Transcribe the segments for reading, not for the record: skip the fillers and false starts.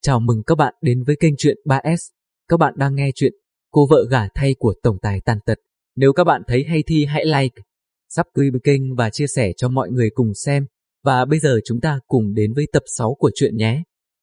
Chào mừng các bạn đến với kênh Truyện 3S. Các bạn đang nghe chuyện Cô vợ gả thay của tổng tài tàn tật. Nếu các bạn thấy hay thì hãy like, subscribe kênh và chia sẻ cho mọi người cùng xem. Và bây giờ chúng ta cùng đến với tập 6 của truyện nhé.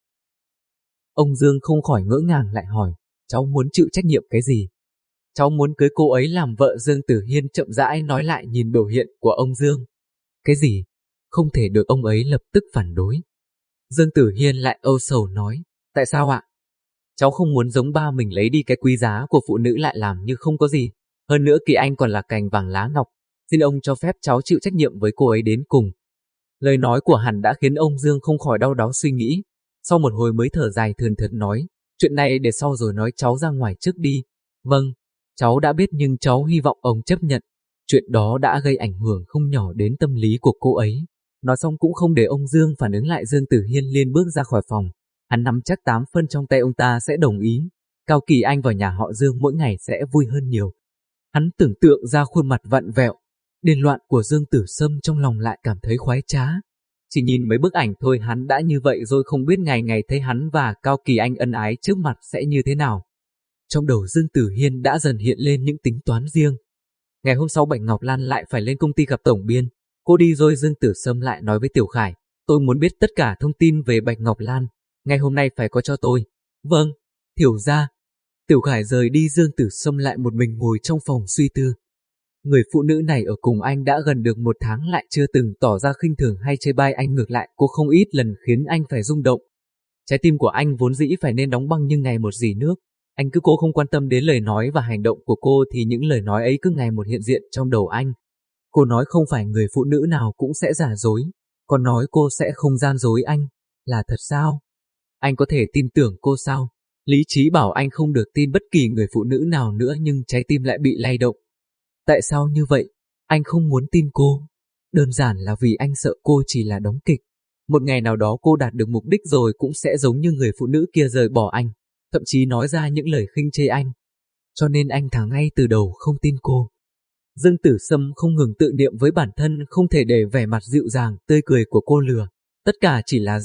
Ông Dương không khỏi ngỡ ngàng lại hỏi, cháu muốn chịu trách nhiệm cái gì? Cháu muốn cưới cô ấy làm vợ. Dương Tử Hiên chậm rãi nói lại nhìn biểu hiện của ông Dương. Cái gì? Không thể được, ông ấy lập tức phản đối. Dương Tử Hiên lại âu sầu nói, tại sao ạ? Cháu không muốn giống ba mình lấy đi cái quý giá của phụ nữ lại làm như không có gì. Hơn nữa Kỳ Anh còn là cành vàng lá ngọc. Xin ông cho phép cháu chịu trách nhiệm với cô ấy đến cùng. Lời nói của hắn đã khiến ông Dương không khỏi đau đáu suy nghĩ. Sau một hồi mới thở dài thườn thượt nói, chuyện này để sau rồi nói, cháu ra ngoài trước đi. Vâng, cháu đã biết, nhưng cháu hy vọng ông chấp nhận. Chuyện đó đã gây ảnh hưởng không nhỏ đến tâm lý của cô ấy. Nói xong cũng không để ông Dương phản ứng lại, Dương Tử Hiên liền bước ra khỏi phòng. Hắn nắm chắc 8 phân trong tay ông ta sẽ đồng ý. Cao Kỳ Anh vào nhà họ Dương mỗi ngày sẽ vui hơn nhiều. Hắn tưởng tượng ra khuôn mặt vặn vẹo, điên loạn của Dương Tử Sâm, trong lòng lại cảm thấy khoái trá. Chỉ nhìn mấy bức ảnh thôi hắn đã như vậy rồi, không biết ngày ngày thấy hắn và Cao Kỳ Anh ân ái trước mặt sẽ như thế nào. Trong đầu Dương Tử Hiên đã dần hiện lên những tính toán riêng. Ngày hôm sau Bạch Ngọc Lan lại phải lên công ty gặp tổng biên. Cô đi rồi Dương Tử Sâm lại nói với Tiểu Khải, tôi muốn biết tất cả thông tin về Bạch Ngọc Lan, ngày hôm nay phải có cho tôi. Vâng, Tiểu gia. Tiểu Khải rời đi, Dương Tử Sâm lại một mình ngồi trong phòng suy tư. Người phụ nữ này ở cùng anh đã gần được 1 tháng lại chưa từng tỏ ra khinh thường hay chê bai anh, ngược lại cô không ít lần khiến anh phải rung động. Trái tim của anh vốn dĩ phải nên đóng băng nhưng ngày một rỉ nước. Anh cứ cố không quan tâm đến lời nói và hành động của cô thì những lời nói ấy cứ ngày một hiện diện trong đầu anh. Cô nói không phải người phụ nữ nào cũng sẽ giả dối, còn nói cô sẽ không gian dối anh, là thật sao? Anh có thể tin tưởng cô sao? Lý trí bảo anh không được tin bất kỳ người phụ nữ nào nữa, nhưng trái tim lại bị lay động. Tại sao như vậy? Anh không muốn tin cô. Đơn giản là vì anh sợ cô chỉ là đóng kịch. Một ngày nào đó cô đạt được mục đích rồi cũng sẽ giống như người phụ nữ kia rời bỏ anh, thậm chí nói ra những lời khinh chê anh. Cho nên anh thà ngay từ đầu không tin cô. Dương Tử Sâm không ngừng tự niệm với bản thân không thể để vẻ mặt dịu dàng, tươi cười của cô lừa. Tất cả chỉ là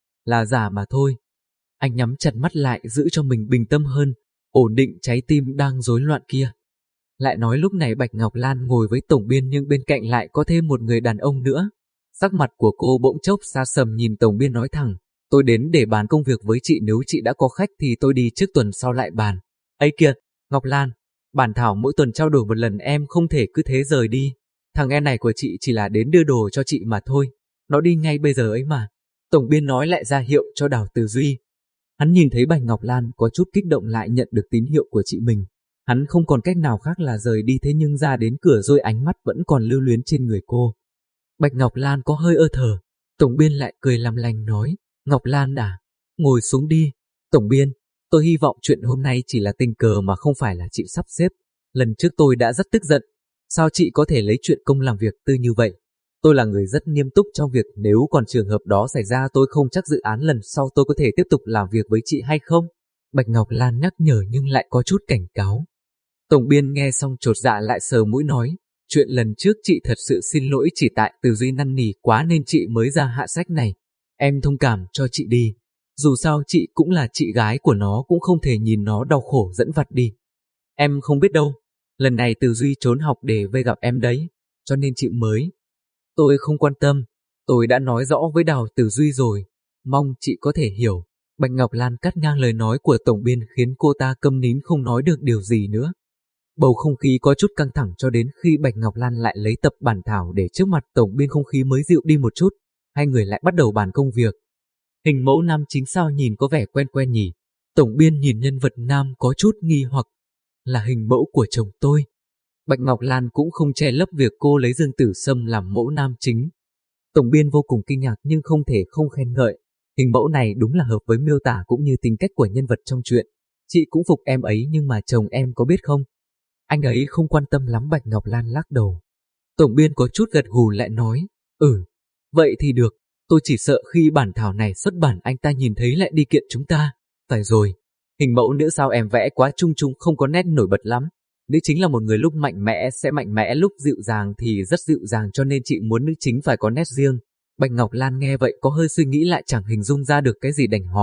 giả mà thôi. Anh nhắm chặt mắt lại giữ cho mình bình tâm hơn, ổn định trái tim đang rối loạn kia. Lại nói lúc này Bạch Ngọc Lan ngồi với tổng biên nhưng bên cạnh lại có thêm một người đàn ông nữa. Sắc mặt của cô bỗng chốc xa sầm nhìn tổng biên nói thẳng, tôi đến để bàn công việc với chị, nếu chị đã có khách thì tôi đi trước, tuần sau lại bàn. Ấy kìa, Ngọc Lan, bản thảo mỗi tuần trao đổi một lần, em không thể cứ thế rời đi. Thằng em này của chị chỉ là đến đưa đồ cho chị mà thôi. Nó đi ngay bây giờ ấy mà. Tổng biên nói lại ra hiệu cho Đào Tử Duy. Hắn nhìn thấy Bạch Ngọc Lan có chút kích động lại nhận được tín hiệu của chị mình. Hắn không còn cách nào khác là rời đi, thế nhưng ra đến cửa rồi ánh mắt vẫn còn lưu luyến trên người cô. Bạch Ngọc Lan có hơi ơ thở. Tổng biên lại cười làm lành nói, Ngọc Lan à, ngồi xuống đi. Tổng biên, tôi hy vọng chuyện hôm nay chỉ là tình cờ mà không phải là chị sắp xếp. Lần trước tôi đã rất tức giận. Sao chị có thể lấy chuyện công làm việc tư như vậy? Tôi là người rất nghiêm túc trong việc, nếu còn trường hợp đó xảy ra tôi không chắc dự án lần sau tôi có thể tiếp tục làm việc với chị hay không. Bạch Ngọc Lan nhắc nhở nhưng lại có chút cảnh cáo. Tổng biên nghe xong chột dạ lại sờ mũi nói, chuyện lần trước chị thật sự xin lỗi, chỉ tại Tử Duy năn nỉ quá nên chị mới ra hạ sách này. Em thông cảm cho chị đi. Dù sao chị cũng là chị gái của nó, cũng không thể nhìn nó đau khổ dẫn vặt đi. Em không biết đâu, lần này Tử Duy trốn học để về gặp em đấy, cho nên chị mới. Tôi không quan tâm, tôi đã nói rõ với Đào Tử Duy rồi, mong chị có thể hiểu. Bạch Ngọc Lan cắt ngang lời nói của tổng biên khiến cô ta câm nín không nói được điều gì nữa. Bầu không khí có chút căng thẳng cho đến khi Bạch Ngọc Lan lại lấy tập bản thảo để trước mặt tổng biên, không khí mới dịu đi một chút. Hai người lại bắt đầu bàn công việc. Hình mẫu nam chính sao nhìn có vẻ quen quen nhỉ? Tổng biên nhìn nhân vật nam có chút nghi hoặc. Là hình mẫu của chồng tôi. Bạch Ngọc Lan cũng không che lấp việc cô lấy Dương Tử Sâm làm mẫu nam chính. Tổng biên vô cùng kinh ngạc nhưng không thể không khen ngợi. Hình mẫu này đúng là hợp với miêu tả cũng như tính cách của nhân vật trong truyện. Chị cũng phục em ấy, nhưng mà chồng em có biết không? Anh ấy không quan tâm lắm. Bạch Ngọc Lan lắc đầu. Tổng biên có chút gật gù lại nói, vậy thì được, tôi chỉ sợ khi bản thảo này xuất bản anh ta nhìn thấy lại đi kiện chúng ta. Phải rồi, hình mẫu nữ sao em vẽ quá chung chung, không có nét nổi bật lắm. Nữ chính là một người lúc mạnh mẽ sẽ mạnh mẽ, lúc dịu dàng thì rất dịu dàng, cho nên chị muốn nữ chính phải có nét riêng. Bạch Ngọc Lan nghe vậy có hơi suy nghĩ lại, chẳng hình dung ra được cái gì đành hỏi,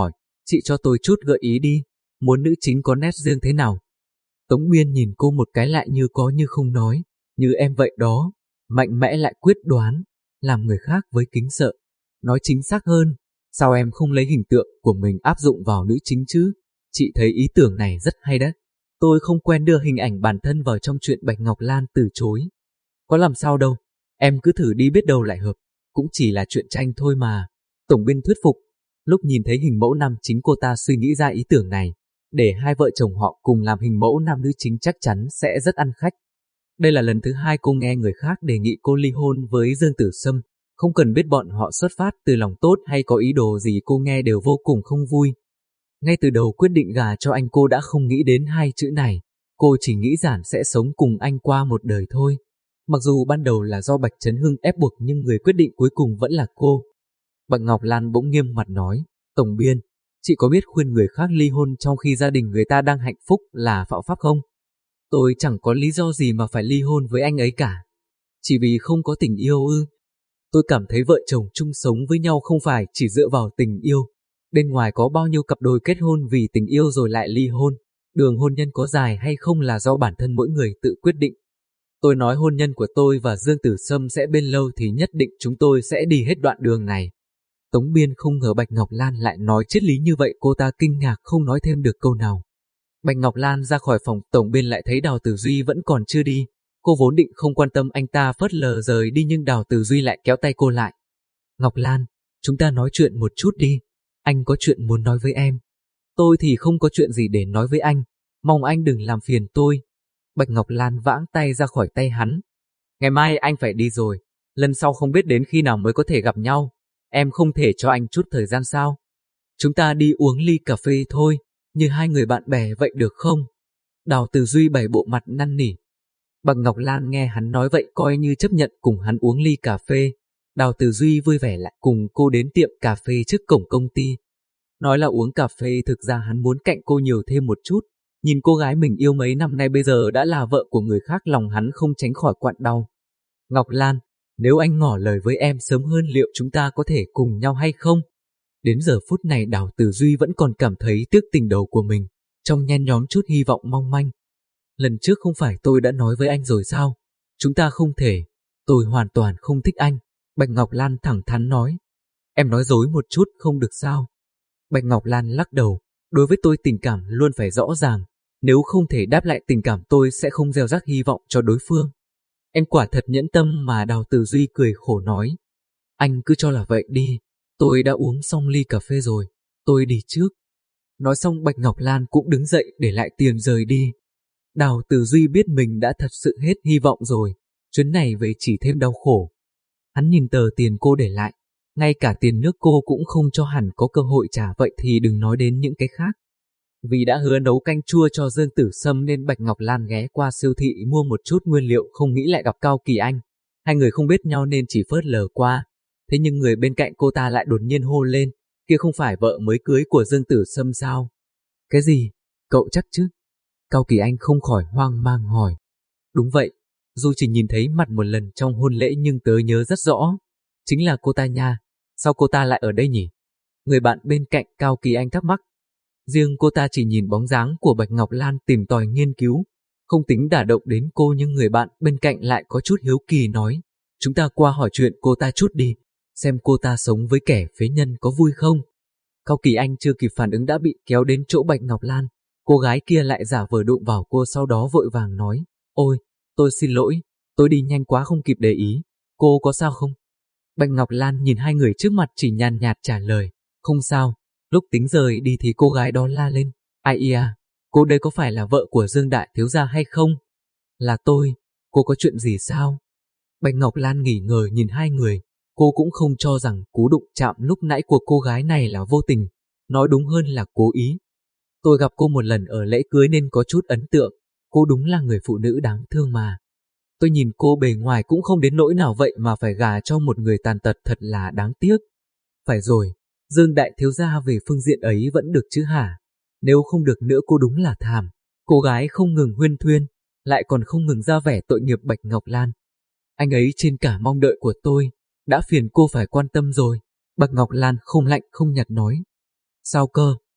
Chị cho tôi chút gợi ý đi, muốn nữ chính có nét riêng thế nào? Tống Uyên nhìn cô một cái lại như có như không nói, như em vậy đó, mạnh mẽ lại quyết đoán, làm người khác với kính sợ. Nói chính xác hơn, sao em không lấy hình tượng của mình áp dụng vào nữ chính chứ? Chị thấy ý tưởng này rất hay đấy. Tôi không quen đưa hình ảnh bản thân vào trong chuyện Bạch Ngọc Lan từ chối. Có làm sao đâu, em cứ thử đi biết đâu lại hợp, cũng chỉ là chuyện tranh thôi mà. Tổng biên thuyết phục, lúc nhìn thấy hình mẫu nam chính cô ta suy nghĩ ra ý tưởng này, để hai vợ chồng họ cùng làm hình mẫu nam nữ chính chắc chắn sẽ rất ăn khách. Đây là lần thứ hai cô nghe người khác đề nghị cô ly hôn với Dương Tử Sâm, không cần biết bọn họ xuất phát từ lòng tốt hay có ý đồ gì cô nghe đều vô cùng không vui. Ngay từ đầu quyết định gả cho anh cô đã không nghĩ đến hai chữ này, cô chỉ nghĩ giản sẽ sống cùng anh qua một đời thôi. Mặc dù ban đầu là do Bạch Trấn Hưng ép buộc nhưng người quyết định cuối cùng vẫn là cô. Bạch Ngọc Lan bỗng nghiêm mặt nói, Tổng biên, chị có biết khuyên người khác ly hôn trong khi gia đình người ta đang hạnh phúc là phạm pháp không? Tôi chẳng có lý do gì mà phải ly hôn với anh ấy cả. Chỉ vì không có tình yêu ư? Tôi cảm thấy vợ chồng chung sống với nhau không phải chỉ dựa vào tình yêu. Bên ngoài có bao nhiêu cặp đôi kết hôn vì tình yêu rồi lại ly hôn. Đường hôn nhân có dài hay không là do bản thân mỗi người tự quyết định. Tôi nói hôn nhân của tôi và Dương Tử Sâm sẽ bên lâu thì nhất định chúng tôi sẽ đi hết đoạn đường này. Tống Biên không ngờ Bạch Ngọc Lan lại nói triết lý như vậy, cô ta kinh ngạc không nói thêm được câu nào. Bạch Ngọc Lan ra khỏi phòng, Tổng Biên lại thấy Đào Tử Duy vẫn còn chưa đi. Cô vốn định không quan tâm anh ta phớt lờ rời đi nhưng Đào Tử Duy lại kéo tay cô lại. Ngọc Lan, chúng ta nói chuyện một chút đi. Anh có chuyện muốn nói với em. Tôi thì không có chuyện gì để nói với anh. Mong anh đừng làm phiền tôi. Bạch Ngọc Lan vãng tay ra khỏi tay hắn. Ngày mai anh phải đi rồi. Lần sau không biết đến khi nào mới có thể gặp nhau. Em không thể cho anh chút thời gian sao? Chúng ta đi uống ly cà phê thôi, như hai người bạn bè vậy được không? Đào Tử Duy bày bộ mặt năn nỉ. Bạch Ngọc Lan nghe hắn nói vậy coi như chấp nhận cùng hắn uống ly cà phê. Đào Tử Duy vui vẻ lại cùng cô đến tiệm cà phê trước cổng công ty. Nói là uống cà phê, thực ra hắn muốn cạnh cô nhiều thêm một chút. Nhìn cô gái mình yêu mấy năm nay bây giờ đã là vợ của người khác, lòng hắn không tránh khỏi quặn đau. Ngọc Lan, nếu anh ngỏ lời với em sớm hơn liệu chúng ta có thể cùng nhau hay không? Đến giờ phút này Đào Tử Duy vẫn còn cảm thấy tiếc tình đầu của mình, trong nhen nhóm chút hy vọng mong manh. Lần trước không phải tôi đã nói với anh rồi sao? Chúng ta không thể. Tôi hoàn toàn không thích anh. Bạch Ngọc Lan thẳng thắn nói. Em nói dối một chút không được sao? Bạch Ngọc Lan lắc đầu. Đối với tôi tình cảm luôn phải rõ ràng. Nếu không thể đáp lại tình cảm tôi sẽ không gieo rắc hy vọng cho đối phương. Em quả thật nhẫn tâm mà. Đào Tử Duy cười khổ nói. Anh cứ cho là vậy đi. Tôi đã uống xong ly cà phê rồi. Tôi đi trước. Nói xong Bạch Ngọc Lan cũng đứng dậy để lại tiền rời đi. Đào Tử Duy biết mình đã thật sự hết hy vọng rồi. Chuyến này về chỉ thêm đau khổ. Hắn nhìn tờ tiền cô để lại. Ngay cả tiền nước cô cũng không cho, hẳn có cơ hội trả, vậy thì đừng nói đến những cái khác. Vì đã hứa nấu canh chua cho Dương Tử Sâm nên Bạch Ngọc Lan ghé qua siêu thị mua một chút nguyên liệu, không nghĩ lại gặp Cao Kỳ Anh. Hai người không biết nhau nên chỉ phớt lờ qua. Thế nhưng người bên cạnh cô ta lại đột nhiên hô lên, kia không phải vợ mới cưới của Dương Tử Sâm sao? Cái gì? Cậu chắc chứ? Cao Kỳ Anh không khỏi hoang mang hỏi. Đúng vậy, dù chỉ nhìn thấy mặt một lần trong hôn lễ nhưng tớ nhớ rất rõ. Chính là cô ta nha, sao cô ta lại ở đây nhỉ? Người bạn bên cạnh Cao Kỳ Anh thắc mắc. Riêng cô ta chỉ nhìn bóng dáng của Bạch Ngọc Lan tìm tòi nghiên cứu, không tính đả động đến cô, nhưng người bạn bên cạnh lại có chút hiếu kỳ nói. Chúng ta qua hỏi chuyện cô ta chút đi, xem cô ta sống với kẻ phế nhân có vui không? Cao Kỳ Anh chưa kịp phản ứng đã bị kéo đến chỗ Bạch Ngọc Lan. Cô gái kia lại giả vờ đụng vào cô, sau đó vội vàng nói. Ôi, tôi xin lỗi, tôi đi nhanh quá không kịp để ý. Cô có sao không? Bạch Ngọc Lan nhìn hai người trước mặt chỉ nhàn nhạt trả lời. Không sao. Lúc tính rời đi thì cô gái đó la lên. Ai à, cô đây có phải là vợ của Dương Đại Thiếu Gia hay không? Là tôi, cô có chuyện gì sao? Bạch Ngọc Lan nghỉ ngờ nhìn hai người. Cô cũng không cho rằng cú đụng chạm lúc nãy của cô gái này là vô tình, nói đúng hơn là cố ý. Tôi gặp cô một lần ở lễ cưới nên có chút ấn tượng, cô đúng là người phụ nữ đáng thương mà. Tôi nhìn cô bề ngoài cũng không đến nỗi nào vậy mà phải gả cho một người tàn tật, thật là đáng tiếc. Phải rồi, Dương Đại Thiếu Gia về phương diện ấy vẫn được chứ hả? Nếu không được nữa cô đúng là thảm. Cô gái không ngừng huyên thuyên, lại còn không ngừng ra vẻ tội nghiệp. Bạch Ngọc Lan. Anh ấy trên cả mong đợi của tôi, đã phiền cô phải quan tâm rồi. Bạch Ngọc Lan không lạnh không nhạt nói. Sao cơ?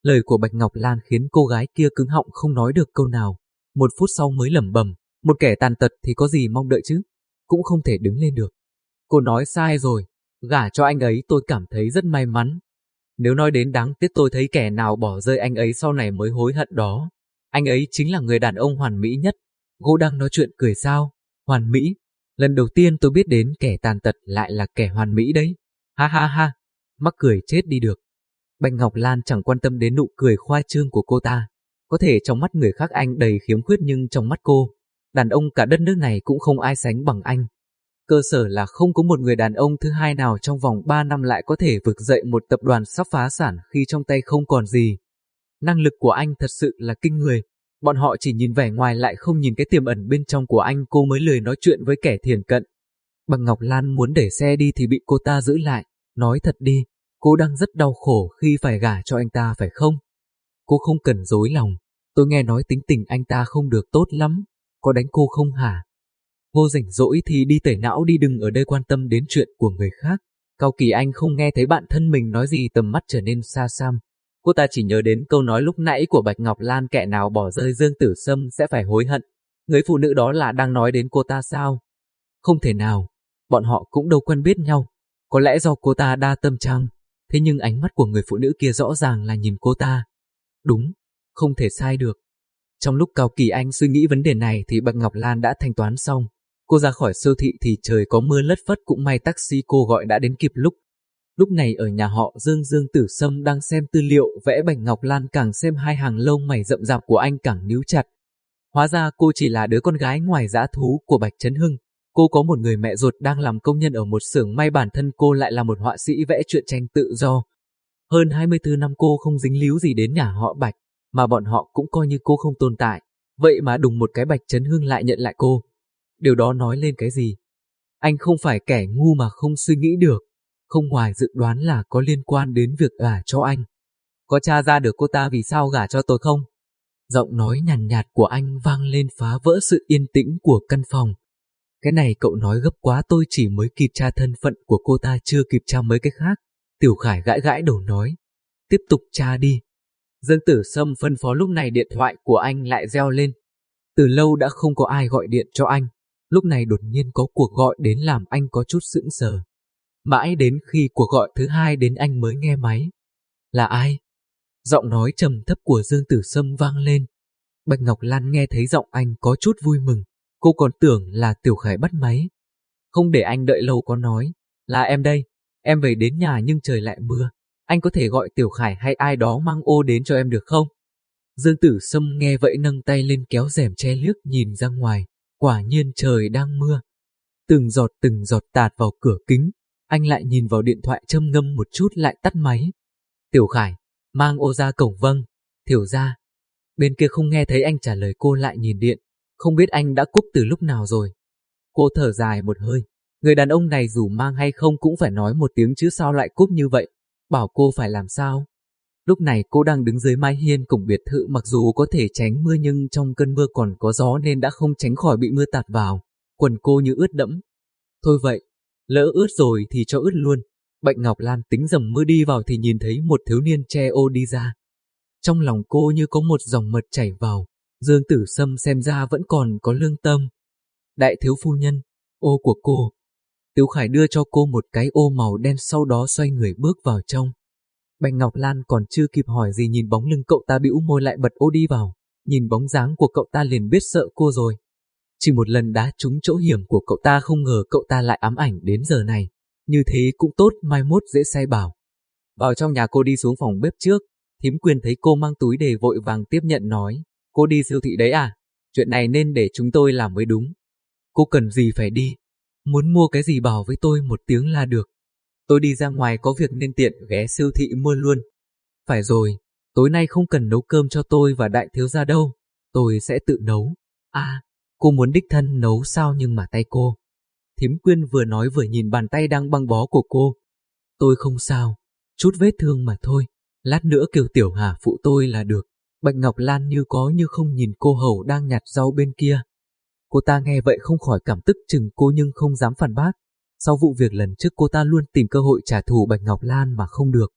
Lời của Bạch Ngọc Lan khiến cô gái kia cứng họng không nói được câu nào. Một phút sau mới lẩm bẩm, một kẻ tàn tật thì có gì mong đợi chứ, cũng không thể đứng lên được. Cô nói sai rồi, gả cho anh ấy tôi cảm thấy rất may mắn. Nếu nói đến đáng tiếc tôi thấy kẻ nào bỏ rơi anh ấy sau này mới hối hận đó. Anh ấy chính là người đàn ông hoàn mỹ nhất. Cô đang nói chuyện cười sao? Hoàn mỹ? Lần đầu tiên tôi biết đến kẻ tàn tật lại là kẻ hoàn mỹ đấy. Ha ha ha, mắc cười chết đi được. Bạch Ngọc Lan chẳng quan tâm đến nụ cười khoa trương của cô ta. Có thể trong mắt người khác anh đầy khiếm khuyết nhưng trong mắt cô, đàn ông cả đất nước này cũng không ai sánh bằng anh. Cơ sở là không có một người đàn ông thứ hai nào trong vòng 3 năm lại có thể vực dậy một tập đoàn sắp phá sản khi trong tay không còn gì. Năng lực của anh thật sự là kinh người. Bọn họ chỉ nhìn vẻ ngoài lại không nhìn cái tiềm ẩn bên trong của anh. Cô mới lười nói chuyện với kẻ thiển cận. Bạch Ngọc Lan muốn để xe đi thì bị cô ta giữ lại. Nói thật đi, cô đang rất đau khổ khi phải gả cho anh ta phải không? Cô không cần dối lòng. Tôi nghe nói tính tình anh ta không được tốt lắm. Có đánh cô không hả? Cô rảnh rỗi thì đi tẩy não đi, đừng ở đây quan tâm đến chuyện của người khác. Cao Kỳ Anh không nghe thấy bạn thân mình nói gì, tầm mắt trở nên xa xăm. Cô ta chỉ nhớ đến câu nói lúc nãy của Bạch Ngọc Lan, kẻ nào bỏ rơi Dương Tử Sâm sẽ phải hối hận. Người phụ nữ đó là đang nói đến cô ta sao? Không thể nào, bọn họ cũng đâu quen biết nhau. Có lẽ do cô ta đa tâm chăng? Thế nhưng ánh mắt của người phụ nữ kia rõ ràng là nhìn cô ta. Đúng, không thể sai được. Trong lúc Cao Kỳ Anh suy nghĩ vấn đề này thì Bạch Ngọc Lan đã thanh toán xong. Cô ra khỏi siêu thị thì trời có mưa lất phất, cũng may taxi cô gọi đã đến kịp lúc. Lúc này ở nhà họ Dương Tử Sâm đang xem tư liệu vẽ. Bạch Ngọc Lan càng xem hai hàng lông mày rậm rạp của anh càng níu chặt. Hóa ra cô chỉ là đứa con gái ngoài dã thú của Bạch Chấn Hưng. Cô có một người mẹ ruột đang làm công nhân ở một xưởng may, bản thân cô lại là một họa sĩ vẽ truyện tranh tự do. Hơn 24 năm cô không dính líu gì đến nhà họ Bạch, mà bọn họ cũng coi như cô không tồn tại. Vậy mà đùng một cái Bạch Chấn Hưng lại nhận lại cô. Điều đó nói lên cái gì? Anh không phải kẻ ngu mà không suy nghĩ được. Không ngoài dự đoán là có liên quan đến việc gả cho anh. Có tra ra được cô ta vì sao gả cho tôi không? Giọng nói nhàn nhạt của anh vang lên phá vỡ sự yên tĩnh của căn phòng. Cái này cậu nói gấp quá, tôi chỉ mới kịp tra thân phận của cô ta, chưa kịp tra mấy cái khác. Tiểu Khải gãi gãi đầu nói. Tiếp tục tra đi. Dương Tử Sâm phân phó. Lúc này điện thoại của anh lại reo lên. Từ lâu đã không có ai gọi điện cho anh. Lúc này đột nhiên có cuộc gọi đến làm anh có chút sững sờ. Mãi đến khi cuộc gọi thứ hai đến anh mới nghe máy. Là ai? Giọng nói trầm thấp của Dương Tử Sâm vang lên. Bạch Ngọc Lan nghe thấy giọng anh có chút vui mừng. Cô còn tưởng là Tiểu Khải bắt máy. Không để anh đợi lâu có nói. Là em đây. Em về đến nhà nhưng trời lại mưa. Anh có thể gọi Tiểu Khải hay ai đó mang ô đến cho em được không? Dương Tử Sâm nghe vậy nâng tay lên kéo rèm che liếc nhìn ra ngoài. Quả nhiên trời đang mưa. Từng giọt tạt vào cửa kính. Anh lại nhìn vào điện thoại châm ngâm một chút lại tắt máy. Tiểu Khải, mang ô ra cổng. Vâng, Thiểu gia. Bên kia không nghe thấy anh trả lời, cô lại nhìn điện. Không biết anh đã cúp từ lúc nào rồi. Cô thở dài một hơi. Người đàn ông này dù mang hay không cũng phải nói một tiếng chứ sao lại cúp như vậy. Bảo cô phải làm sao? Lúc này cô đang đứng dưới mái hiên cổng biệt thự, mặc dù có thể tránh mưa nhưng trong cơn mưa còn có gió nên đã không tránh khỏi bị mưa tạt vào. Quần cô như ướt đẫm. Thôi vậy, lỡ ướt rồi thì cho ướt luôn. Bạch Ngọc Lan tính dầm mưa đi vào thì nhìn thấy một thiếu niên che ô đi ra. Trong lòng cô như có một dòng mật chảy vào. Dương Tử Sâm xem ra vẫn còn có lương tâm. Đại thiếu phu nhân, ô của cô. Tiểu Khải đưa cho cô một cái ô màu đen, sau đó xoay người bước vào trong. Bạch Ngọc Lan còn chưa kịp hỏi gì, nhìn bóng lưng cậu ta bĩu môi lại bật ô đi vào. Nhìn bóng dáng của cậu ta liền biết sợ cô rồi. Chỉ một lần đá trúng chỗ hiểm của cậu ta, không ngờ cậu ta lại ám ảnh đến giờ này. Như thế cũng tốt, mai mốt dễ sai bảo. Vào trong nhà, cô đi xuống phòng bếp trước. Thím Quyên thấy cô mang túi đề vội vàng tiếp nhận nói. Cô đi siêu thị đấy à? Chuyện này nên để chúng tôi làm mới đúng. Cô cần gì phải đi? Muốn mua cái gì bảo với tôi một tiếng là được. Tôi đi ra ngoài có việc nên tiện ghé siêu thị mua luôn. Phải rồi, tối nay không cần nấu cơm cho tôi và đại thiếu gia đâu. Tôi sẽ tự nấu. À, cô muốn đích thân nấu sao? Nhưng mà tay cô. Thím Quyên vừa nói vừa nhìn bàn tay đang băng bó của cô. Tôi không sao, chút vết thương mà thôi. Lát nữa kêu Tiểu Hà phụ tôi là được. Bạch Ngọc Lan như có như không nhìn cô hầu đang nhặt rau bên kia. Cô ta nghe vậy không khỏi cảm tức chừng cô nhưng không dám phản bác. Sau vụ việc lần trước cô ta luôn tìm cơ hội trả thù Bạch Ngọc Lan mà không được.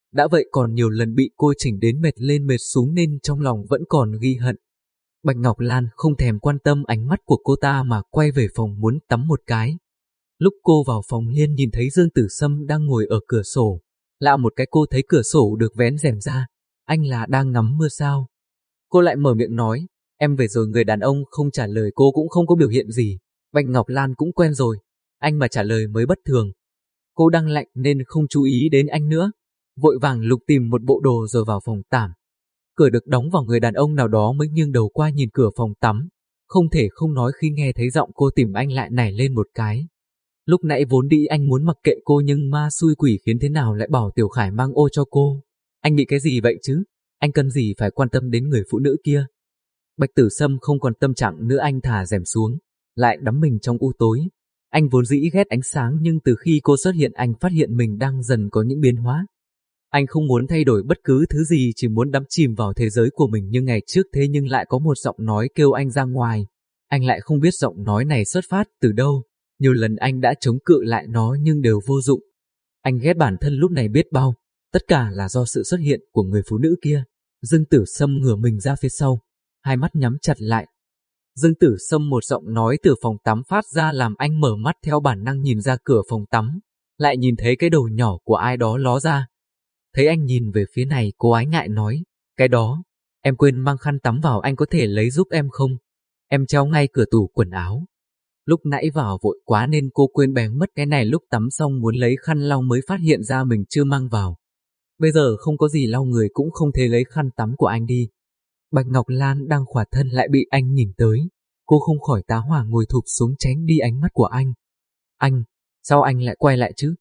đã vậy còn nhiều lần bị cô chỉnh đến mệt lên mệt xuống nên trong lòng vẫn còn ghi hận. Bạch Ngọc Lan không thèm quan tâm ánh mắt của cô ta mà quay về phòng muốn tắm một cái. Lúc cô vào phòng liền nhìn thấy Dương Tử Sâm đang ngồi ở cửa sổ. Lạ một cái cô thấy cửa sổ được vén rèm ra, anh là đang ngắm mưa sao? Cô lại mở miệng nói, em về rồi. Người đàn ông không trả lời cô cũng không có biểu hiện gì. Bạch Ngọc Lan cũng quen rồi, anh mà trả lời mới bất thường. Cô đang lạnh nên không chú ý đến anh nữa, vội vàng lục tìm một bộ đồ rồi vào phòng tắm. Cửa được đóng vào, người đàn ông nào đó mới nghiêng đầu qua nhìn cửa phòng tắm. Không thể không nói khi nghe thấy giọng cô tìm anh lại nảy lên một cái. Lúc nãy vốn đi anh muốn mặc kệ cô nhưng ma xui quỷ khiến thế nào lại bảo Tiểu Khải mang ô cho cô. Anh bị cái gì vậy chứ? Anh cần gì phải quan tâm đến người phụ nữ kia? Bạch Tử Sâm không còn tâm trạng nữa, anh thả rèm xuống, lại đắm mình trong u tối. Anh vốn dĩ ghét ánh sáng nhưng từ khi cô xuất hiện anh phát hiện mình đang dần có những biến hóa. Anh không muốn thay đổi bất cứ thứ gì, chỉ muốn đắm chìm vào thế giới của mình như ngày trước, thế nhưng lại có một giọng nói kêu anh ra ngoài. Anh lại không biết giọng nói này xuất phát từ đâu. Nhiều lần anh đã chống cự lại nó nhưng đều vô dụng. Anh ghét bản thân lúc này biết bao, tất cả là do sự xuất hiện của người phụ nữ kia. Dương Tử Sâm ngửa mình ra phía sau, hai mắt nhắm chặt lại. Dương Tử Sâm, một giọng nói từ phòng tắm phát ra làm anh mở mắt theo bản năng nhìn ra cửa phòng tắm, lại nhìn thấy cái đầu nhỏ của ai đó ló ra. Thấy anh nhìn về phía này, cô ái ngại nói, cái đó, em quên mang khăn tắm vào, anh có thể lấy giúp em không? Em treo ngay cửa tủ quần áo. Lúc nãy vào vội quá nên cô quên bén mất cái này, lúc tắm xong muốn lấy khăn lau mới phát hiện ra mình chưa mang vào. Bây giờ không có gì lau người cũng không thể lấy khăn tắm của anh đi. Bạch Ngọc Lan đang khỏa thân lại bị anh nhìn tới. Cô không khỏi tá hỏa ngồi thụp xuống tránh đi ánh mắt của anh. Anh, sao anh lại quay lại chứ?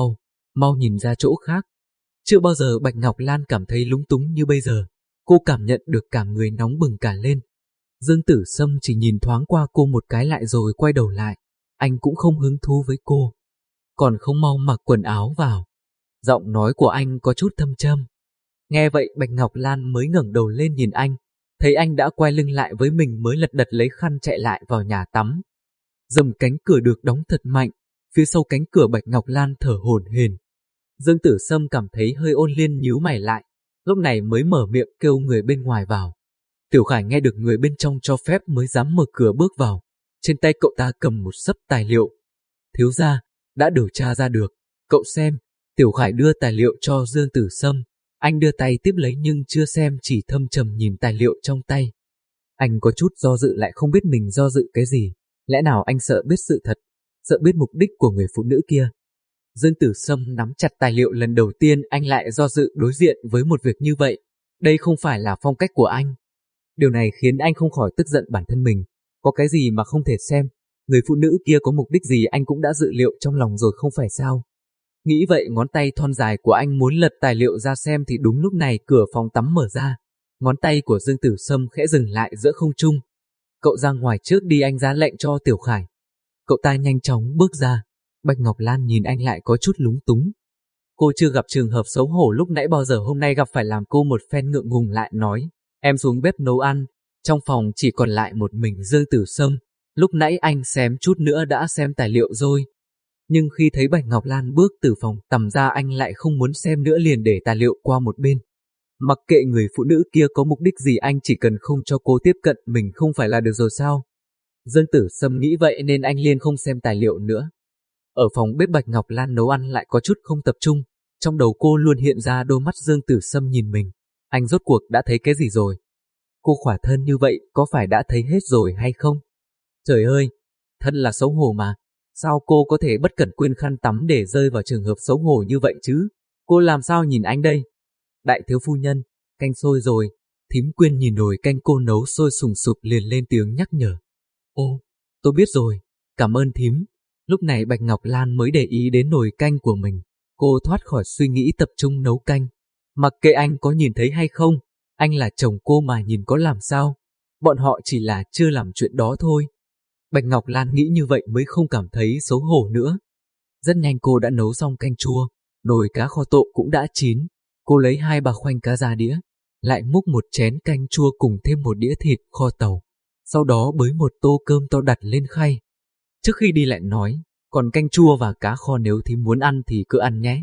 Mau nhìn ra chỗ khác. Chưa bao giờ Bạch Ngọc Lan cảm thấy lúng túng như bây giờ. Cô cảm nhận được cả người nóng bừng cả lên. Dương Tử Sâm chỉ nhìn thoáng qua cô một cái lại rồi quay đầu lại. Anh cũng không hứng thú với cô. Còn không mau mặc quần áo vào. Giọng nói của anh có chút thâm trầm. Nghe vậy Bạch Ngọc Lan mới ngẩng đầu lên nhìn anh. Thấy anh đã quay lưng lại với mình mới lật đật lấy khăn chạy lại vào nhà tắm. Dầm cánh cửa được đóng thật mạnh. Phía sau cánh cửa Bạch Ngọc Lan thở hổn hển. Dương Tử Sâm cảm thấy hơi ôn liên, nhíu mày lại. Lúc này mới mở miệng kêu người bên ngoài vào. Tiểu Khải nghe được người bên trong cho phép mới dám mở cửa bước vào. Trên tay cậu ta cầm một xấp tài liệu. Thiếu gia, đã điều tra ra được. Cậu xem. Tiểu Khải đưa tài liệu cho Dương Tử Sâm. Anh đưa tay tiếp lấy nhưng chưa xem, chỉ thâm trầm nhìn tài liệu trong tay. Anh có chút do dự, lại không biết mình do dự cái gì. Lẽ nào anh sợ biết sự thật, sợ biết mục đích của người phụ nữ kia? Dương Tử Sâm nắm chặt tài liệu, lần đầu tiên anh lại do dự đối diện với một việc như vậy. Đây không phải là phong cách của anh. Điều này khiến anh không khỏi tức giận bản thân mình. Có cái gì mà không thể xem? Người phụ nữ kia có mục đích gì anh cũng đã dự liệu trong lòng rồi không phải sao? Nghĩ vậy ngón tay thon dài của anh muốn lật tài liệu ra xem thì đúng lúc này cửa phòng tắm mở ra. Ngón tay của Dương Tử Sâm khẽ dừng lại giữa không trung. Cậu ra ngoài trước đi, anh ra lệnh cho Tiểu Khải. Cậu ta nhanh chóng bước ra. Bạch Ngọc Lan nhìn anh lại có chút lúng túng. Cô chưa gặp trường hợp xấu hổ lúc nãy bao giờ, hôm nay gặp phải làm cô một phen ngượng ngùng, lại nói, em xuống bếp nấu ăn. Trong phòng chỉ còn lại một mình Dương Tử Sâm. Lúc nãy anh xém chút nữa đã xem tài liệu rồi. Nhưng khi thấy Bạch Ngọc Lan bước từ phòng tắm ra, anh lại không muốn xem nữa, liền để tài liệu qua một bên. Mặc kệ người phụ nữ kia có mục đích gì, anh chỉ cần không cho cô tiếp cận mình không phải là được rồi sao? Dương Tử Sâm nghĩ vậy nên anh liền không xem tài liệu nữa. Ở phòng bếp Bạch Ngọc Lan nấu ăn lại có chút không tập trung. Trong đầu cô luôn hiện ra đôi mắt Dương Tử Sâm nhìn mình. Anh rốt cuộc đã thấy cái gì rồi? Cô khỏa thân như vậy có phải đã thấy hết rồi hay không? Trời ơi, thân là xấu hổ mà. Sao cô có thể bất cẩn quên khăn tắm để rơi vào trường hợp xấu hổ như vậy chứ? Cô làm sao nhìn anh đây? Đại thiếu phu nhân, canh sôi rồi. Thím Quyên nhìn nồi canh cô nấu sôi sùng sục liền lên tiếng nhắc nhở. Ô, tôi biết rồi, cảm ơn thím. Lúc này Bạch Ngọc Lan mới để ý đến nồi canh của mình. Cô thoát khỏi suy nghĩ tập trung nấu canh. Mặc kệ anh có nhìn thấy hay không, anh là chồng cô mà, nhìn có làm sao. Bọn họ chỉ là chưa làm chuyện đó thôi. Bạch Ngọc Lan nghĩ như vậy mới không cảm thấy xấu hổ nữa. Rất nhanh cô đã nấu xong canh chua, nồi cá kho tộ cũng đã chín. Cô lấy 2 bà khoanh cá ra đĩa, lại múc một chén canh chua cùng thêm một đĩa thịt kho tàu. Sau đó bới một tô cơm to đặt lên khay. Trước khi đi lại nói, còn canh chua và cá kho nếu thím muốn ăn thì cứ ăn nhé.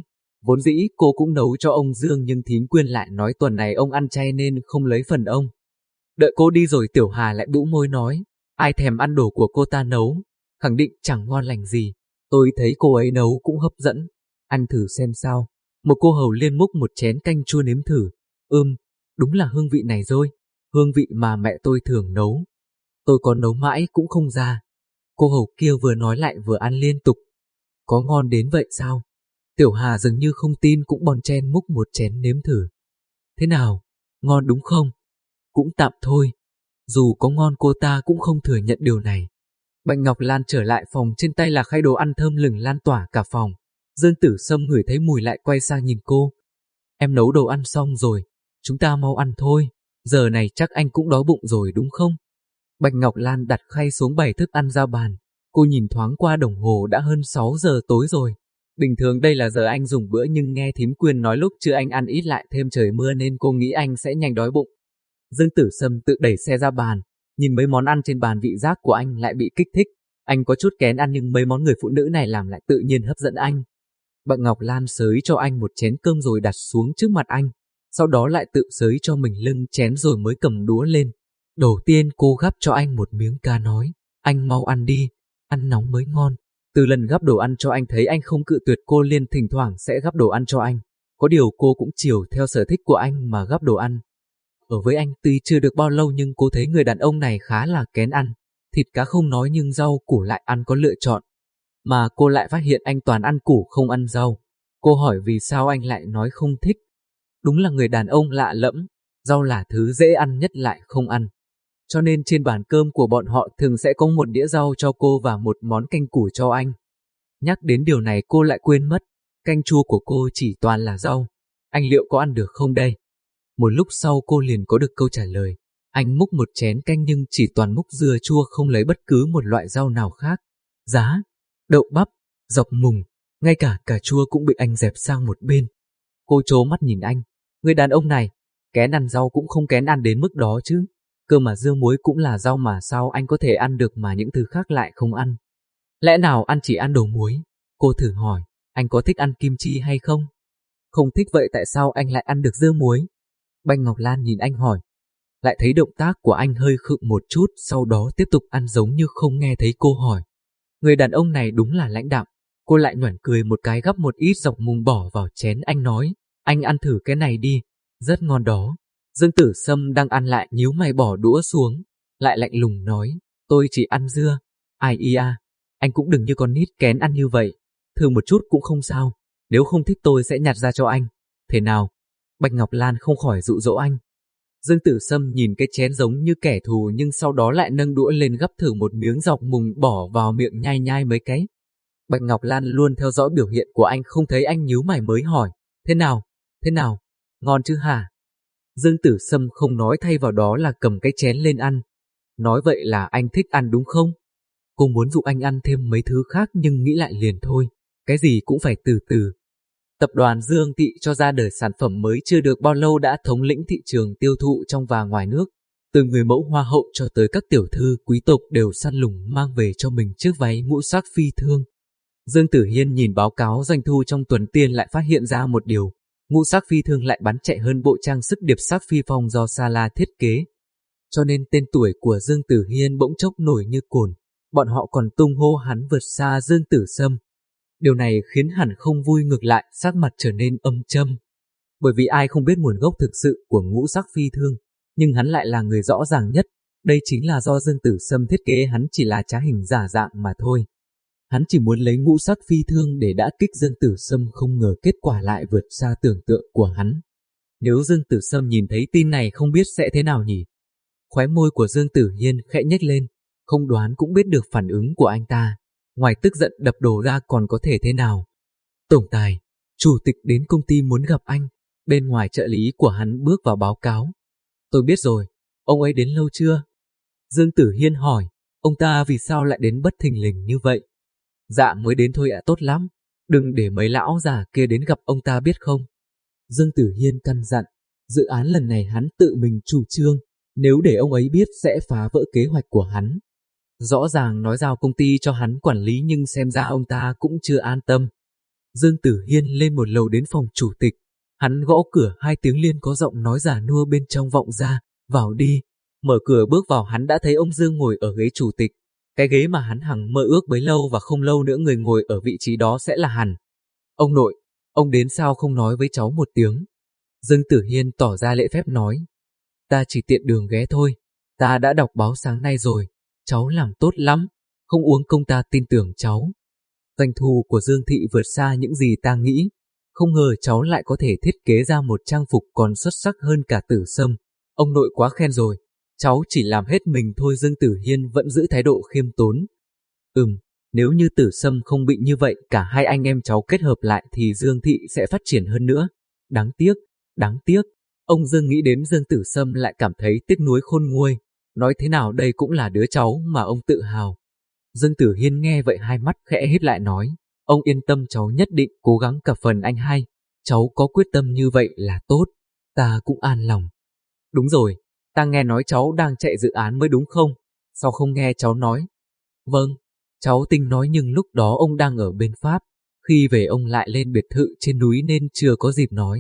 Vốn dĩ cô cũng nấu cho ông Dương nhưng Thím Quyên lại nói tuần này ông ăn chay nên không lấy phần ông. Đợi cô đi rồi Tiểu Hà lại bĩu môi nói, ai thèm ăn đồ của cô ta nấu, khẳng định chẳng ngon lành gì. Tôi thấy cô ấy nấu cũng hấp dẫn, ăn thử xem sao. Một cô hầu liên múc một chén canh chua nếm thử. Đúng là hương vị này rồi, hương vị mà mẹ tôi thường nấu. Tôi có nấu mãi cũng không ra. Cô hầu kia vừa nói lại vừa ăn liên tục. Có ngon đến vậy sao? Tiểu Hà dường như không tin cũng bon chen múc một chén nếm thử. Thế nào? Ngon đúng không? Cũng tạm thôi. Dù có ngon cô ta cũng không thừa nhận điều này. Bạch Ngọc Lan trở lại phòng, trên tay là khay đồ ăn thơm lừng lan tỏa cả phòng. Dương Tử Sâm ngửi thấy mùi lại quay sang nhìn cô. Em nấu đồ ăn xong rồi, chúng ta mau ăn thôi. Giờ này chắc anh cũng đói bụng rồi đúng không? Bạch Ngọc Lan đặt khay xuống bày thức ăn ra bàn. Cô nhìn thoáng qua đồng hồ đã hơn 6 giờ tối rồi. Bình thường đây là giờ anh dùng bữa nhưng nghe Thím Quyên nói lúc trưa anh ăn ít lại thêm trời mưa nên cô nghĩ anh sẽ nhanh đói bụng. Dương Tử Sâm tự đẩy xe ra bàn, nhìn mấy món ăn trên bàn vị giác của anh lại bị kích thích. Anh có chút kén ăn nhưng mấy món người phụ nữ này làm lại tự nhiên hấp dẫn anh. Bạch Ngọc Lan xới cho anh một chén cơm rồi đặt xuống trước mặt anh, sau đó lại tự xới cho mình lưng chén rồi mới cầm đũa lên. Đầu tiên cô gắp cho anh một miếng cá nói, anh mau ăn đi, ăn nóng mới ngon. Từ lần gắp đồ ăn cho anh thấy anh không cự tuyệt cô liền thỉnh thoảng sẽ gắp đồ ăn cho anh. Có điều cô cũng chiều theo sở thích của anh mà gắp đồ ăn. Ở với anh tuy chưa được bao lâu nhưng cô thấy người đàn ông này khá là kén ăn. Thịt cá không nói nhưng rau củ lại ăn có lựa chọn. Mà cô lại phát hiện anh toàn ăn củ không ăn rau. Cô hỏi vì sao anh lại nói không thích. Đúng là người đàn ông lạ lẫm, rau là thứ dễ ăn nhất lại không ăn. Cho nên trên bàn cơm của bọn họ thường sẽ có một đĩa rau cho cô và một món canh củ cho anh. Nhắc đến điều này cô lại quên mất, canh chua của cô chỉ toàn là rau. Anh liệu có ăn được không đây? Một lúc sau cô liền có được câu trả lời. Anh múc một chén canh nhưng chỉ toàn múc dưa chua không lấy bất cứ một loại rau nào khác. Giá, đậu bắp, dọc mùng, ngay cả cà chua cũng bị anh dẹp sang một bên. Cô trố mắt nhìn anh. Người đàn ông này, kén ăn rau cũng không kén ăn đến mức đó chứ. Cơ mà dưa muối cũng là rau mà sao anh có thể ăn được mà những thứ khác lại không ăn? Lẽ nào ăn chỉ ăn đồ muối? Cô thử hỏi, anh có thích ăn kim chi hay không? Không thích vậy tại sao anh lại ăn được dưa muối? Bạch Ngọc Lan nhìn anh hỏi. Lại thấy động tác của anh hơi khựng một chút, sau đó tiếp tục ăn giống như không nghe thấy cô hỏi. Người đàn ông này đúng là lãnh đạm. Cô lại nhoẻn cười một cái gắp một ít dọc mùng bỏ vào chén anh nói. Anh ăn thử cái này đi, rất ngon đó. Dương Tử Sâm đang ăn lại nhíu mày bỏ đũa xuống, lại lạnh lùng nói, tôi chỉ ăn dưa. Ai à, anh cũng đừng như con nít kén ăn như vậy, thử một chút cũng không sao, nếu không thích tôi sẽ nhặt ra cho anh. Thế nào? Bạch Ngọc Lan không khỏi dụ dỗ anh. Dương Tử Sâm nhìn cái chén giống như kẻ thù nhưng sau đó lại nâng đũa lên gắp thử một miếng dọc mùng bỏ vào miệng nhai nhai mấy cái. Bạch Ngọc Lan luôn theo dõi biểu hiện của anh không thấy anh nhíu mày mới hỏi, thế nào, ngon chứ hả? Dương Tử Sâm không nói thay vào đó là cầm cái chén lên ăn. Nói vậy là anh thích ăn đúng không? Cô muốn dụ anh ăn thêm mấy thứ khác nhưng nghĩ lại liền thôi, cái gì cũng phải từ từ. Tập đoàn Dương Thị cho ra đời sản phẩm mới chưa được bao lâu đã thống lĩnh thị trường tiêu thụ trong và ngoài nước. Từ người mẫu hoa hậu cho tới các tiểu thư quý tộc đều săn lùng mang về cho mình chiếc váy ngũ sắc phi thương. Dương Tử Hiên nhìn báo cáo doanh thu trong tuần tiên lại phát hiện ra một điều. Ngũ sắc phi thương lại bán chạy hơn bộ trang sức điệp sắc phi phong do Sala thiết kế. Cho nên tên tuổi của Dương Tử Hiên bỗng chốc nổi như cồn. Bọn họ còn tung hô hắn vượt xa Dương Tử Sâm. Điều này khiến hắn không vui, ngược lại sắc mặt trở nên âm trầm. Bởi vì ai không biết nguồn gốc thực sự của ngũ sắc phi thương, nhưng hắn lại là người rõ ràng nhất. Đây chính là do Dương Tử Sâm thiết kế, hắn chỉ là trá hình giả dạng mà thôi. Hắn chỉ muốn lấy ngũ sắc phi thương để đả kích Dương Tử Sâm, không ngờ kết quả lại vượt xa tưởng tượng của hắn. Nếu Dương Tử Sâm nhìn thấy tin này không biết sẽ thế nào nhỉ? Khóe môi của Dương Tử Hiên khẽ nhếch lên, không đoán cũng biết được phản ứng của anh ta. Ngoài tức giận đập đồ ra còn có thể thế nào? Tổng tài, chủ tịch đến công ty muốn gặp anh. Bên ngoài trợ lý của hắn bước vào báo cáo. Tôi biết rồi, ông ấy đến lâu chưa? Dương Tử Hiên hỏi, ông ta vì sao lại đến bất thình lình như vậy? Dạ mới đến thôi ạ. Tốt lắm, đừng để mấy lão già kia đến gặp ông ta biết không? Dương Tử Hiên căn dặn, dự án lần này hắn tự mình chủ trương, nếu để ông ấy biết sẽ phá vỡ kế hoạch của hắn. Rõ ràng nói giao công ty cho hắn quản lý nhưng xem ra ông ta cũng chưa an tâm. Dương Tử Hiên lên một lầu đến phòng chủ tịch. Hắn gõ cửa 2 tiếng liền có giọng nói già nua bên trong vọng ra, vào đi. Mở cửa bước vào hắn đã thấy ông Dương ngồi ở ghế chủ tịch. Cái ghế mà hắn hằng mơ ước bấy lâu và không lâu nữa người ngồi ở vị trí đó sẽ là hắn. Ông nội, ông đến sao không nói với cháu một tiếng? Dương Tử Hiên tỏ ra lễ phép nói. Ta chỉ tiện đường ghé thôi, ta đã đọc báo sáng nay rồi, cháu làm tốt lắm, không uống công ta tin tưởng cháu. Doanh thu của Dương Thị vượt xa những gì ta nghĩ, không ngờ cháu lại có thể thiết kế ra một trang phục còn xuất sắc hơn cả Tử Sâm. Ông nội quá khen rồi, cháu chỉ làm hết mình thôi. Dương Tử Hiên vẫn giữ thái độ khiêm tốn. Nếu như Tử Sâm không bị như vậy, cả hai anh em cháu kết hợp lại thì Dương Thị sẽ phát triển hơn nữa. Đáng tiếc. Ông Dương nghĩ đến Dương Tử Sâm lại cảm thấy tiếc nuối khôn nguôi. Nói thế nào đây cũng là đứa cháu mà ông tự hào. Dương Tử Hiên nghe vậy hai mắt khẽ híp lại nói, ông yên tâm, cháu nhất định cố gắng cả phần anh hai. Cháu có quyết tâm như vậy là tốt, ta cũng an lòng. Đúng rồi, ta nghe nói cháu đang chạy dự án mới đúng không? Sao không nghe cháu nói? Vâng, cháu tính nói nhưng lúc đó ông đang ở bên Pháp. Khi về ông lại lên biệt thự trên núi nên chưa có dịp nói.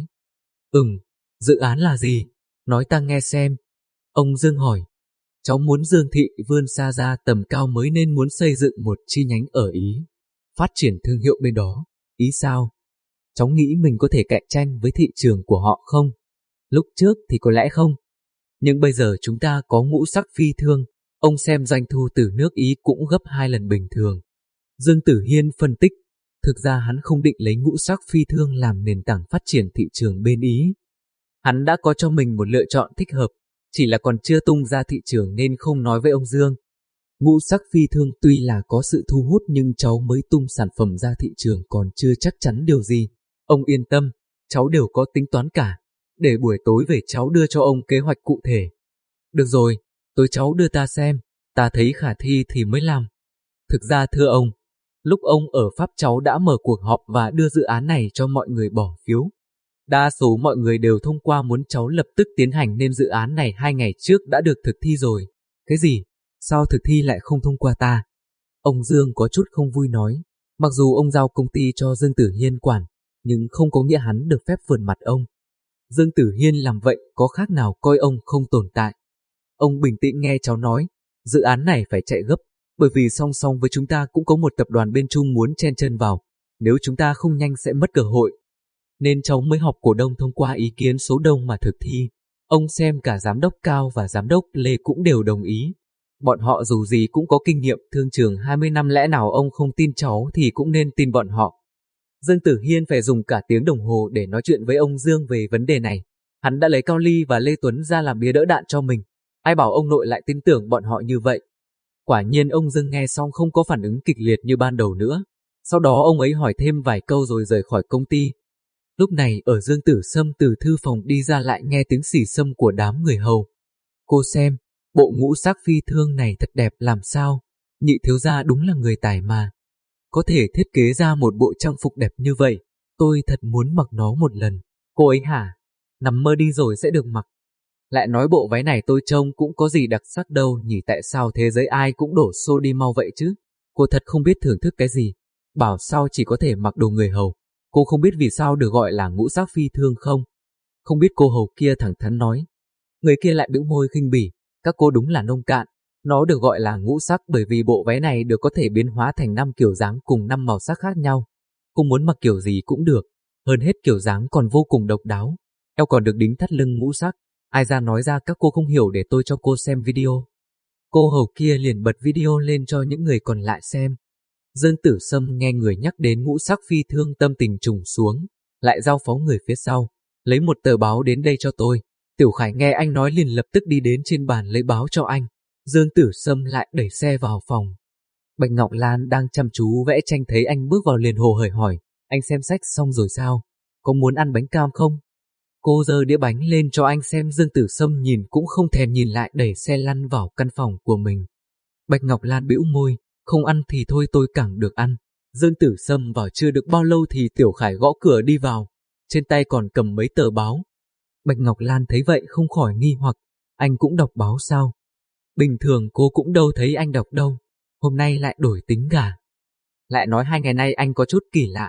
Dự án là gì? Nói ta nghe xem. Ông Dương hỏi. Cháu muốn Dương Thị vươn xa ra tầm cao mới nên muốn xây dựng một chi nhánh ở Ý. Phát triển thương hiệu bên đó. Ý sao? Cháu nghĩ mình có thể cạnh tranh với thị trường của họ không? Lúc trước thì có lẽ không. Nhưng bây giờ chúng ta có ngũ sắc phi thương. Ông xem doanh thu từ nước Ý cũng gấp 2 lần bình thường. Dương Tử Hiên phân tích. Thực ra hắn không định lấy ngũ sắc phi thương làm nền tảng phát triển thị trường bên Ý. Hắn đã có cho mình một lựa chọn thích hợp, chỉ là còn chưa tung ra thị trường nên không nói với ông Dương. Ngũ sắc phi thương tuy là có sự thu hút nhưng cháu mới tung sản phẩm ra thị trường còn chưa chắc chắn điều gì. Ông yên tâm, cháu đều có tính toán cả. Để buổi tối về cháu đưa cho ông kế hoạch cụ thể. Được rồi, tối cháu đưa ta xem, ta thấy khả thi thì mới làm. Thực ra thưa ông, lúc ông ở Pháp cháu đã mở cuộc họp và đưa dự án này cho mọi người bỏ phiếu. Đa số mọi người đều thông qua muốn cháu lập tức tiến hành nên dự án này 2 ngày trước đã được thực thi rồi. Cái gì? Sao thực thi lại không thông qua ta? Ông Dương có chút không vui nói. Mặc dù ông giao công ty cho Dương Tử Hiên quản, nhưng không có nghĩa hắn được phép vượt mặt ông. Dương Tử Hiên làm vậy có khác nào coi ông không tồn tại. Ông bình tĩnh nghe cháu nói, dự án này phải chạy gấp, bởi vì song song với chúng ta cũng có một tập đoàn bên Trung muốn chen chân vào. Nếu chúng ta không nhanh sẽ mất cơ hội. Nên cháu mới họp cổ đông thông qua ý kiến số đông mà thực thi. Ông xem cả giám đốc Cao và giám đốc Lê cũng đều đồng ý. Bọn họ dù gì cũng có kinh nghiệm thương trường 20 năm, lẽ nào ông không tin cháu thì cũng nên tin bọn họ. Dương Tử Hiên phải dùng cả tiếng đồng hồ để nói chuyện với ông Dương về vấn đề này. Hắn đã lấy Cao Ly và Lê Tuấn ra làm bia đỡ đạn cho mình. Ai bảo ông nội lại tin tưởng bọn họ như vậy. Quả nhiên ông Dương nghe xong không có phản ứng kịch liệt như ban đầu nữa. Sau đó ông ấy hỏi thêm vài câu rồi rời khỏi công ty. Lúc này ở Dương Tử Sâm từ thư phòng đi ra lại nghe tiếng xì xầm của đám người hầu. Cô xem, bộ ngũ sắc phi thương này thật đẹp làm sao, nhị thiếu gia đúng là người tài mà. Có thể thiết kế ra một bộ trang phục đẹp như vậy, tôi thật muốn mặc nó một lần. Cô ấy hả? Nằm mơ đi rồi sẽ được mặc. Lại nói bộ váy này tôi trông cũng có gì đặc sắc đâu nhỉ, tại sao thế giới ai cũng đổ xô đi mau vậy chứ? Cô thật không biết thưởng thức cái gì, bảo sao chỉ có thể mặc đồ người hầu. Cô không biết vì sao được gọi là ngũ sắc phi thương không? Không biết, cô hầu kia thẳng thắn nói. Người kia lại bĩu môi khinh bỉ, các cô đúng là nông cạn. Nó được gọi là ngũ sắc bởi vì bộ váy này được có thể biến hóa thành 5 kiểu dáng cùng 5 màu sắc khác nhau. Cô muốn mặc kiểu gì cũng được, hơn hết kiểu dáng còn vô cùng độc đáo. Eo còn được đính thắt lưng ngũ sắc. Ai ra nói ra các cô không hiểu để tôi cho cô xem video. Cô hầu kia liền bật video lên cho những người còn lại xem. Dương Tử Sâm nghe người nhắc đến ngũ sắc phi thương tâm tình trùng xuống, lại giao phó người phía sau, lấy một tờ báo đến đây cho tôi. Tiểu Khải nghe anh nói liền lập tức đi đến trên bàn lấy báo cho anh. Dương Tử Sâm lại đẩy xe vào phòng. Bạch Ngọc Lan đang chăm chú vẽ tranh thấy anh bước vào liền hồ hởi hỏi, anh xem sách xong rồi sao? Có muốn ăn bánh cam không? Cô giơ đĩa bánh lên cho anh xem. Dương Tử Sâm nhìn cũng không thèm nhìn lại đẩy xe lăn vào căn phòng của mình. Bạch Ngọc Lan bĩu môi, không ăn thì thôi tôi càng được ăn. Dương Tử Sâm vào chưa được bao lâu thì Tiểu Khải gõ cửa đi vào, trên tay còn cầm mấy tờ báo. Bạch Ngọc Lan thấy vậy không khỏi nghi hoặc, anh cũng đọc báo sao? Bình thường cô cũng đâu thấy anh đọc đâu, hôm nay lại đổi tính gà. Lại nói 2 ngày nay anh có chút kỳ lạ.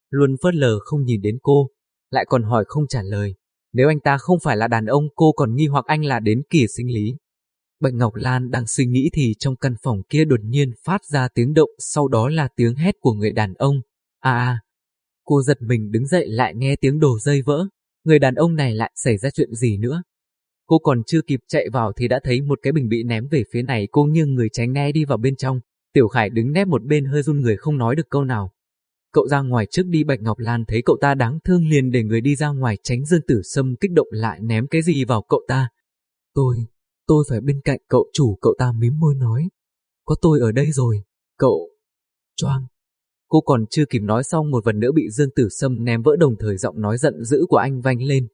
luôn phớt lờ không nhìn đến cô, lại còn hỏi không trả lời. Nếu anh ta không phải là đàn ông, cô còn nghi hoặc anh là đến kỳ sinh lý. Bạch Ngọc Lan đang suy nghĩ thì trong căn phòng kia đột nhiên phát ra tiếng động, sau đó là tiếng hét của người đàn ông. Cô giật mình đứng dậy, lại nghe tiếng đồ rơi vỡ. Người đàn ông này lại xảy ra chuyện gì nữa? Cô còn chưa kịp chạy vào thì đã thấy một cái bình bị ném về phía này. Cô nghiêng người tránh né đi vào bên trong. Tiểu Khải đứng nép một bên hơi run người không nói được câu nào. Cậu ra ngoài trước đi. Bạch Ngọc Lan thấy cậu ta đáng thương liền để người đi ra ngoài tránh. Dương Tử Sâm kích động lại ném cái gì vào cậu ta. Tôi phải bên cạnh cậu chủ. Cậu ta mím môi nói. Có tôi ở đây rồi. Cậu... Choang. Cô còn chưa kịp nói xong, một vật nữa bị Dương Tử Sâm ném vỡ, đồng thời giọng nói giận dữ của anh vang lên.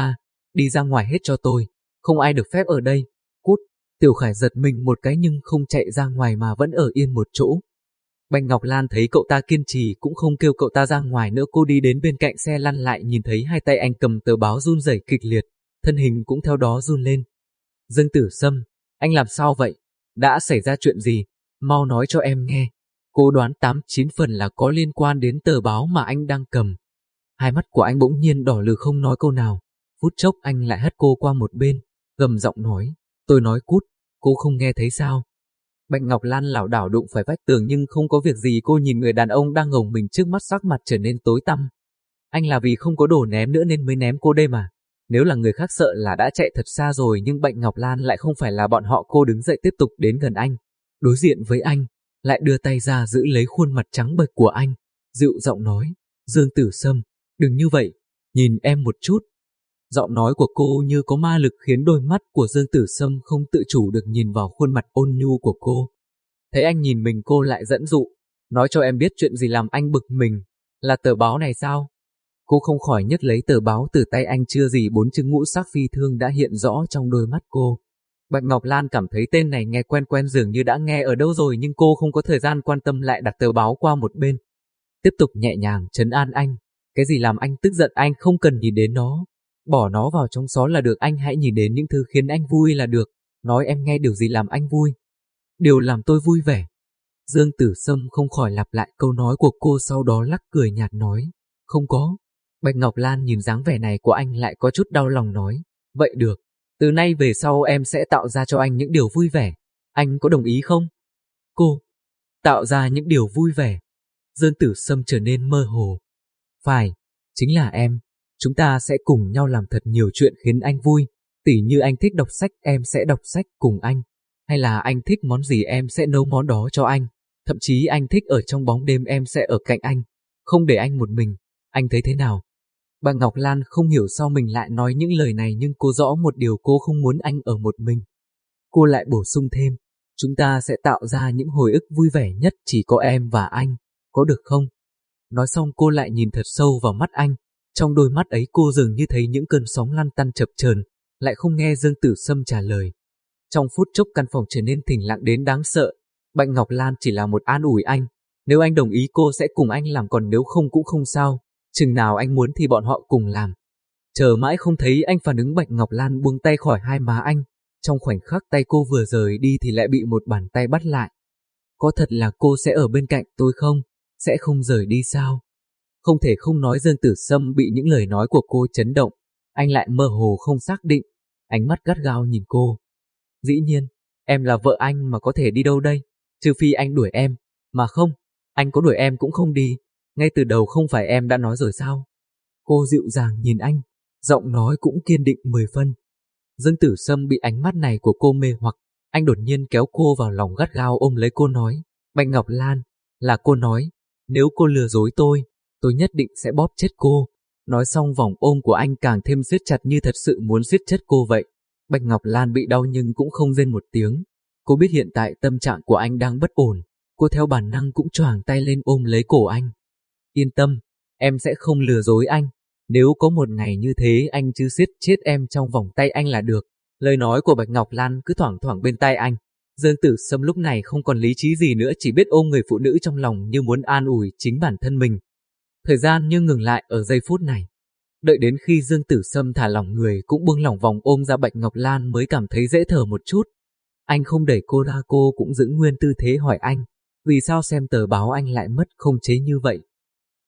Đi ra ngoài hết cho tôi. Không ai được phép ở đây. Cút. Tiểu Khải giật mình một cái nhưng không chạy ra ngoài mà vẫn ở yên một chỗ. Bạch Ngọc Lan thấy cậu ta kiên trì cũng không kêu cậu ta ra ngoài nữa. Cô đi đến bên cạnh xe lăn, lại nhìn thấy hai tay anh cầm tờ báo run rẩy kịch liệt, thân hình cũng theo đó run lên. Dương Tử Sâm, anh làm sao vậy? Đã xảy ra chuyện gì? Mau nói cho em nghe. Cô đoán 8-9 phần là có liên quan đến tờ báo mà anh đang cầm. Hai mắt của anh bỗng nhiên đỏ lừ không nói câu nào. Phút chốc anh lại hất cô qua một bên, gầm giọng nói. Tôi nói cút, cô không nghe thấy sao? Bạch Ngọc Lan lảo đảo đụng phải vách tường nhưng không có việc gì. Cô nhìn người đàn ông đang ngồng mình trước mắt, sắc mặt trở nên tối tăm. Anh là vì không có đồ ném nữa nên mới ném cô đây mà. Nếu là người khác sợ là đã chạy thật xa rồi, nhưng Bạch Ngọc Lan lại không phải là bọn họ. Cô đứng dậy tiếp tục đến gần anh, đối diện với anh, lại đưa tay ra giữ lấy khuôn mặt trắng bệch của anh, dịu giọng nói. Dương Tử Sâm, đừng như vậy, nhìn em một chút. Giọng nói của cô như có ma lực khiến đôi mắt của Dương Tử Sâm không tự chủ được nhìn vào khuôn mặt ôn nhu của cô. Thấy anh nhìn mình cô lại dẫn dụ. Nói cho em biết chuyện gì làm anh bực mình. Là tờ báo này sao? Cô không khỏi nhấc lấy tờ báo từ tay anh, chưa gì 4 chữ ngũ sắc phi thương đã hiện rõ trong đôi mắt cô. Bạch Ngọc Lan cảm thấy tên này nghe quen quen, dường như đã nghe ở đâu rồi, nhưng cô không có thời gian quan tâm, lại đặt tờ báo qua một bên. Tiếp tục nhẹ nhàng trấn an anh. Cái gì làm anh tức giận, anh không cần nhìn đến nó. Bỏ nó vào trong xó là được, anh hãy nhìn đến những thứ khiến anh vui là được. Nói em nghe, điều gì làm anh vui? Điều làm tôi vui vẻ. Dương Tử Sâm không khỏi lặp lại câu nói của cô, sau đó lắc cười nhạt nói. Không có. Bạch Ngọc Lan nhìn dáng vẻ này của anh lại có chút đau lòng nói. Vậy được, từ nay về sau em sẽ tạo ra cho anh những điều vui vẻ. Anh có đồng ý không? Cô, tạo ra những điều vui vẻ. Dương Tử Sâm trở nên mơ hồ. Phải, chính là em. Chúng ta sẽ cùng nhau làm thật nhiều chuyện khiến anh vui. Tỉ như anh thích đọc sách, em sẽ đọc sách cùng anh. Hay là anh thích món gì, em sẽ nấu món đó cho anh. Thậm chí anh thích ở trong bóng đêm, em sẽ ở cạnh anh. Không để anh một mình. Anh thấy thế nào? Bà Ngọc Lan không hiểu sao mình lại nói những lời này, nhưng cô rõ một điều, cô không muốn anh ở một mình. Cô lại bổ sung thêm. Chúng ta sẽ tạo ra những hồi ức vui vẻ nhất chỉ có em và anh. Có được không? Nói xong cô lại nhìn thật sâu vào mắt anh. Trong đôi mắt ấy cô dường như thấy những cơn sóng lăn tăn chập chờn, lại không nghe Dương Tử Sâm trả lời. Trong phút chốc căn phòng trở nên tĩnh lặng đến đáng sợ. Bạch Ngọc Lan chỉ là một an ủi anh. Nếu anh đồng ý cô sẽ cùng anh làm, còn nếu không cũng không sao. Chừng nào anh muốn thì bọn họ cùng làm. Chờ mãi không thấy anh phản ứng, Bạch Ngọc Lan buông tay khỏi hai má anh. Trong khoảnh khắc tay cô vừa rời đi thì lại bị một bàn tay bắt lại. Có thật là cô sẽ ở bên cạnh tôi không? Sẽ không rời đi sao? Không thể không nói Dương Tử Sâm bị những lời nói của cô chấn động. Anh lại mơ hồ không xác định, ánh mắt gắt gao nhìn cô. Dĩ nhiên, em là vợ anh mà có thể đi đâu đây? Trừ phi anh đuổi em. Mà không, anh có đuổi em cũng không đi. Ngay từ đầu không phải em đã nói rồi sao? Cô dịu dàng nhìn anh, giọng nói cũng kiên định 10 phân. Dương Tử Sâm bị ánh mắt này của cô mê hoặc, anh đột nhiên kéo cô vào lòng gắt gao ôm lấy cô nói. Bạch Ngọc Lan, là cô nói, nếu cô lừa dối tôi nhất định sẽ bóp chết cô. Nói xong vòng ôm của anh càng thêm siết chặt như thật sự muốn giết chết cô vậy. Bạch Ngọc Lan bị đau nhưng cũng không rên một tiếng. Cô biết hiện tại tâm trạng của anh đang bất ổn. Cô theo bản năng cũng choàng tay lên ôm lấy cổ anh. Yên tâm, em sẽ không lừa dối anh. Nếu có một ngày như thế anh chứ siết chết em trong vòng tay anh là được. Lời nói của Bạch Ngọc Lan cứ thoảng thoảng bên tai anh. Dương Tử Sâm lúc này không còn lý trí gì nữa, chỉ biết ôm người phụ nữ trong lòng như muốn an ủi chính bản thân mình. Thời gian như ngừng lại ở giây phút này. Đợi đến khi Dương Tử Sâm thả lỏng người cũng buông lỏng vòng ôm ra, Bạch Ngọc Lan mới cảm thấy dễ thở một chút. Anh không đẩy cô ra, cô cũng giữ nguyên tư thế hỏi anh. Vì sao xem tờ báo anh lại mất khống chế như vậy?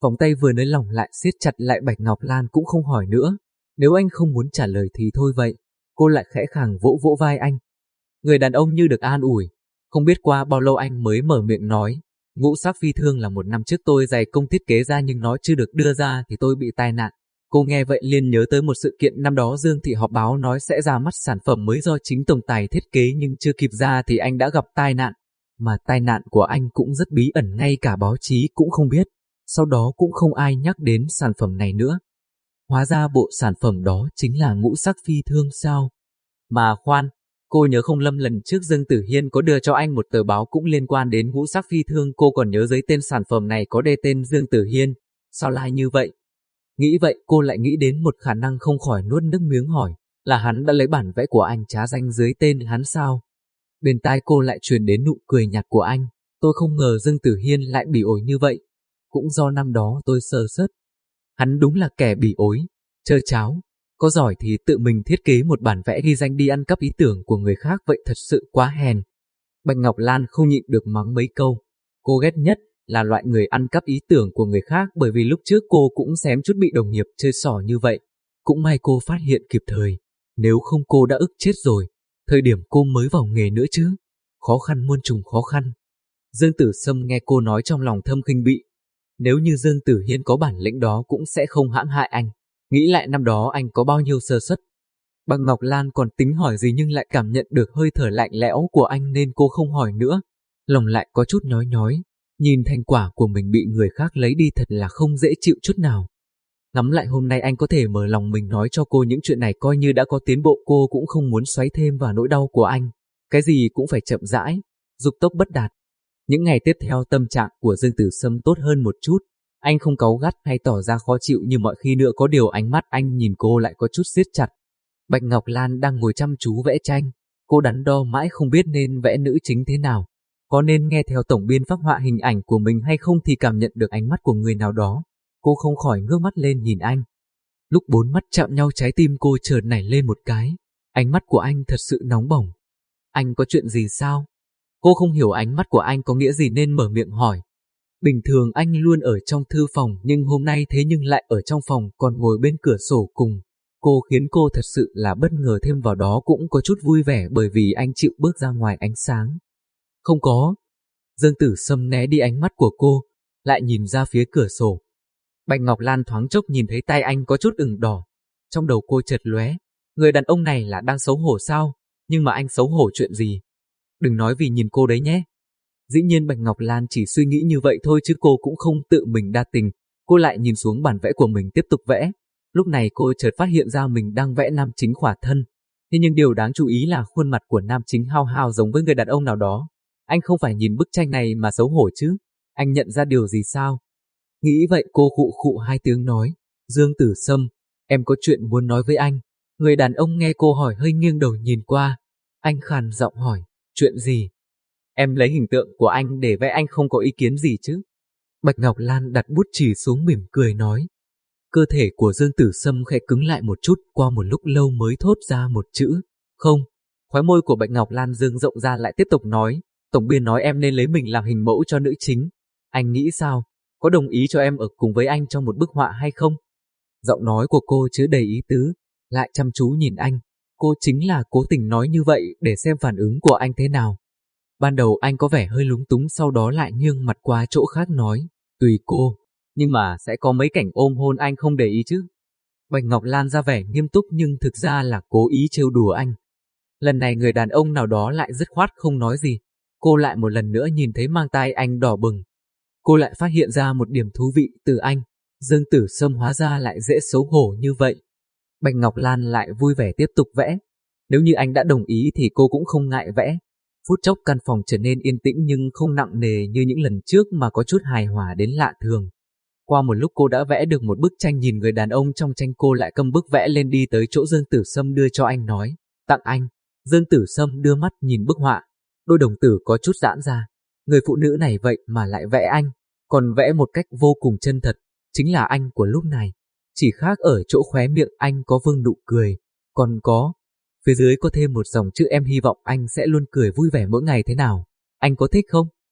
Vòng tay vừa nới lỏng lại siết chặt lại, Bạch Ngọc Lan cũng không hỏi nữa. Nếu anh không muốn trả lời thì thôi vậy. Cô lại khẽ khàng vỗ vỗ vai anh. Người đàn ông như được an ủi. Không biết qua bao lâu anh mới mở miệng nói. Ngũ sắc phi thương là 1 năm trước tôi dày công thiết kế ra, nhưng nó chưa được đưa ra thì tôi bị tai nạn. Cô nghe vậy liền nhớ tới một sự kiện năm đó Dương Thị họp báo nói sẽ ra mắt sản phẩm mới do chính tổng tài thiết kế, nhưng chưa kịp ra thì anh đã gặp tai nạn. Mà tai nạn của anh cũng rất bí ẩn, ngay cả báo chí cũng không biết. Sau đó cũng không ai nhắc đến sản phẩm này nữa. Hóa ra bộ sản phẩm đó chính là ngũ sắc phi thương sao? Mà khoan, cô nhớ không lầm lần trước Dương Tử Hiên có đưa cho anh một tờ báo cũng liên quan đến ngũ sắc phi thương, cô còn nhớ dưới tên sản phẩm này có đề tên Dương Tử Hiên. Sao lại như vậy? Nghĩ vậy cô lại nghĩ đến một khả năng, không khỏi nuốt nước miếng hỏi, là hắn đã lấy bản vẽ của anh trá danh dưới tên hắn sao? Bên tai cô lại truyền đến nụ cười nhạt của anh. Tôi không ngờ Dương Tử Hiên lại bỉ ổi như vậy. Cũng do năm đó tôi sơ suất. Hắn đúng là kẻ bỉ ổi, trơ tráo. Có giỏi thì tự mình thiết kế một bản vẽ ghi danh đi ăn cắp ý tưởng của người khác, vậy thật sự quá hèn. Bạch Ngọc Lan không nhịn được mắng mấy câu. Cô ghét nhất là loại người ăn cắp ý tưởng của người khác, bởi vì lúc trước cô cũng xém chút bị đồng nghiệp chơi xỏ như vậy. Cũng may cô phát hiện kịp thời, nếu không cô đã ức chết rồi. Thời điểm cô mới vào nghề nữa chứ. Khó khăn muôn trùng khó khăn. Dương Tử Sâm nghe cô nói trong lòng thâm khinh bỉ. Nếu như Dương Tử Hiên có bản lĩnh đó cũng sẽ không hãm hại anh. Nghĩ lại năm đó anh có bao nhiêu sơ suất. Bạch Ngọc Lan còn tính hỏi gì nhưng lại cảm nhận được hơi thở lạnh lẽo của anh nên cô không hỏi nữa. Lòng lại có chút nhói nhói. Nhìn thành quả của mình bị người khác lấy đi thật là không dễ chịu chút nào. Ngắm lại hôm nay anh có thể mở lòng mình nói cho cô những chuyện này, coi như đã có tiến bộ. Cô cũng không muốn xoáy thêm vào nỗi đau của anh. Cái gì cũng phải chậm rãi, dục tốc bất đạt. Những ngày tiếp theo tâm trạng của Dương Tử Sâm tốt hơn một chút. Anh không cáu gắt hay tỏ ra khó chịu như mọi khi nữa, có điều ánh mắt anh nhìn cô lại có chút siết chặt. Bạch Ngọc Lan đang ngồi chăm chú vẽ tranh. Cô đắn đo mãi không biết nên vẽ nữ chính thế nào. Có nên nghe theo tổng biên phác họa hình ảnh của mình hay không, thì cảm nhận được ánh mắt của người nào đó. Cô không khỏi ngước mắt lên nhìn anh. Lúc 4 mắt chạm nhau, trái tim cô chợt nảy lên một cái. Ánh mắt của anh thật sự nóng bỏng. Anh có chuyện gì sao? Cô không hiểu ánh mắt của anh có nghĩa gì nên mở miệng hỏi. Bình thường anh luôn ở trong thư phòng, nhưng hôm nay thế nhưng lại ở trong phòng, còn ngồi bên cửa sổ cùng cô, khiến cô thật sự là bất ngờ, thêm vào đó cũng có chút vui vẻ bởi vì anh chịu bước ra ngoài ánh sáng. Không có. Dương Tử Sâm né đi ánh mắt của cô, lại nhìn ra phía cửa sổ. Bạch Ngọc Lan thoáng chốc nhìn thấy tay anh có chút ửng đỏ. Trong đầu cô chợt lóe, người đàn ông này là đang xấu hổ sao? Nhưng mà anh xấu hổ chuyện gì? Đừng nói vì nhìn cô đấy nhé. Dĩ nhiên Bạch Ngọc Lan chỉ suy nghĩ như vậy thôi chứ cô cũng không tự mình đa tình. Cô lại nhìn xuống bản vẽ của mình tiếp tục vẽ. Lúc này cô chợt phát hiện ra mình đang vẽ nam chính khỏa thân. Thế nhưng điều đáng chú ý là khuôn mặt của nam chính hao hao giống với người đàn ông nào đó. Anh không phải nhìn bức tranh này mà xấu hổ chứ? Anh nhận ra điều gì sao? Nghĩ vậy cô khụ khụ 2 tiếng nói. Dương Tử Sâm, em có chuyện muốn nói với anh. Người đàn ông nghe cô hỏi hơi nghiêng đầu nhìn qua. Anh khàn giọng hỏi, chuyện gì? Em lấy hình tượng của anh để vẽ, anh không có ý kiến gì chứ? Bạch Ngọc Lan đặt bút chì xuống mỉm cười nói. Cơ thể của Dương Tử Sâm khẽ cứng lại một chút, qua một lúc lâu mới thốt ra một chữ. Không. Khóe môi của Bạch Ngọc Lan dương rộng ra, lại tiếp tục nói. Tổng biên nói em nên lấy mình làm hình mẫu cho nữ chính. Anh nghĩ sao? Có đồng ý cho em ở cùng với anh trong một bức họa hay không? Giọng nói của cô chứa đầy ý tứ, lại chăm chú nhìn anh. Cô chính là cố tình nói như vậy để xem phản ứng của anh thế nào. Ban đầu anh có vẻ hơi lúng túng, sau đó lại nghiêng mặt qua chỗ khác nói. Tùy cô, nhưng mà sẽ có mấy cảnh ôm hôn anh không để ý chứ? Bạch Ngọc Lan ra vẻ nghiêm túc nhưng thực ra là cố ý trêu đùa anh. Lần này người đàn ông nào đó lại dứt khoát không nói gì. Cô lại một lần nữa nhìn thấy mang tai anh đỏ bừng. Cô lại phát hiện ra một điểm thú vị từ anh. Dương Tử Sâm hóa ra lại dễ xấu hổ như vậy. Bạch Ngọc Lan lại vui vẻ tiếp tục vẽ. Nếu như anh đã đồng ý thì cô cũng không ngại vẽ. Phút chốc căn phòng trở nên yên tĩnh nhưng không nặng nề như những lần trước mà có chút hài hòa đến lạ thường. Qua một lúc cô đã vẽ được một bức tranh, nhìn người đàn ông trong tranh, cô lại cầm bức vẽ lên đi tới chỗ Dương Tử Sâm đưa cho anh nói. Tặng anh. Dương Tử Sâm đưa mắt nhìn bức họa. Đôi đồng tử có chút giãn ra. Người phụ nữ này vậy mà lại vẽ anh. Còn vẽ một cách vô cùng chân thật. Chính là anh của lúc này. Chỉ khác ở chỗ khóe miệng anh có vương nụ cười. Còn có phía dưới có thêm một dòng chữ, em hy vọng anh sẽ luôn cười vui vẻ mỗi ngày thế nào. Anh có thích không?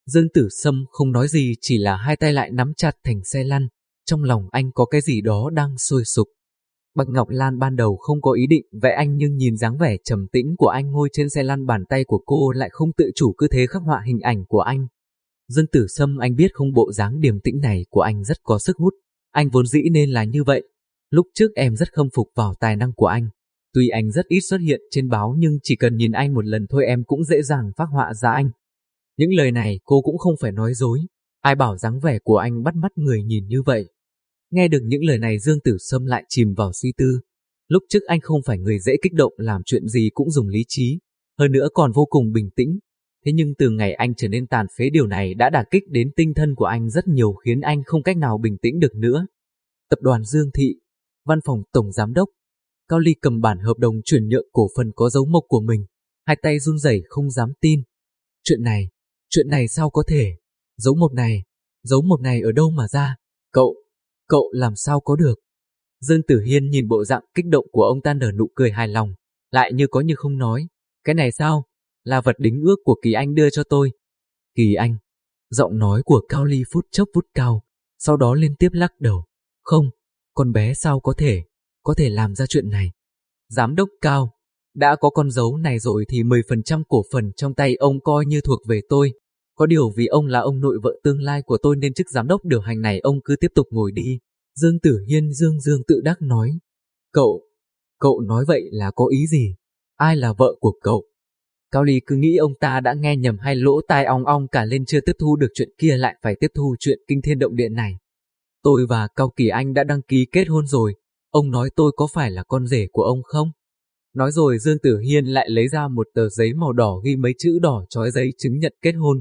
Dương Tử Sâm không nói gì, chỉ là hai tay lại nắm chặt thành xe lăn, trong lòng anh có cái gì đó đang sôi sục. Bạch Ngọc Lan ban đầu không có ý định vẽ anh, nhưng nhìn dáng vẻ trầm tĩnh của anh ngồi trên xe lăn, bàn tay của cô lại không tự chủ cứ thế khắc họa hình ảnh của anh. Dương Tử Sâm, anh biết không, bộ dáng điềm tĩnh này của anh rất có sức hút, anh vốn dĩ nên là như vậy. Lúc trước em rất khâm phục vào tài năng của anh. Tuy anh rất ít xuất hiện trên báo nhưng chỉ cần nhìn anh một lần thôi em cũng dễ dàng phác họa ra anh. Những lời này cô cũng không phải nói dối, ai bảo dáng vẻ của anh bắt mắt người nhìn như vậy. Nghe được những lời này, Dương Tử Sâm lại chìm vào suy tư. Lúc trước anh không phải người dễ kích động, làm chuyện gì cũng dùng lý trí, hơn nữa còn vô cùng bình tĩnh. Thế nhưng từ ngày anh trở nên tàn phế, điều này đã đả kích đến tinh thần của anh rất nhiều, khiến anh không cách nào bình tĩnh được nữa. Tập đoàn Dương Thị, văn phòng tổng giám đốc. Cao Ly cầm bản hợp đồng chuyển nhượng cổ phần có dấu mộc của mình, hai tay run rẩy không dám tin. Chuyện này sao có thể? Dấu mộc này ở đâu mà ra? Cậu làm sao có được? Dương Tử Hiên nhìn bộ dạng kích động của ông ta nở nụ cười hài lòng, lại như có như không nói. Cái này sao? Là vật đính ước của Kỳ Anh đưa cho tôi. Kỳ Anh? Giọng nói của Cao Ly phút chốc vút cao, sau đó liên tiếp lắc đầu. Không, con bé sao có thể làm ra chuyện này. Giám đốc Cao, đã có con dấu này rồi thì 10% cổ phần trong tay ông coi như thuộc về tôi. Có điều vì ông là ông nội vợ tương lai của tôi nên chức giám đốc điều hành này ông cứ tiếp tục ngồi đi. Dương Tử Hiên dương tự đắc nói. Cậu nói vậy là có ý gì? Ai là vợ của cậu? Cao Ly cứ nghĩ ông ta đã nghe nhầm hay lỗ tai ong ong cả lên, chưa tiếp thu được chuyện kia lại phải tiếp thu chuyện kinh thiên động địa này. Tôi và Cao Kỳ Anh đã đăng ký kết hôn rồi, ông nói tôi có phải là con rể của ông không? Nói rồi Dương Tử Hiên lại lấy ra một tờ giấy màu đỏ ghi mấy chữ đỏ chói giấy chứng nhận kết hôn.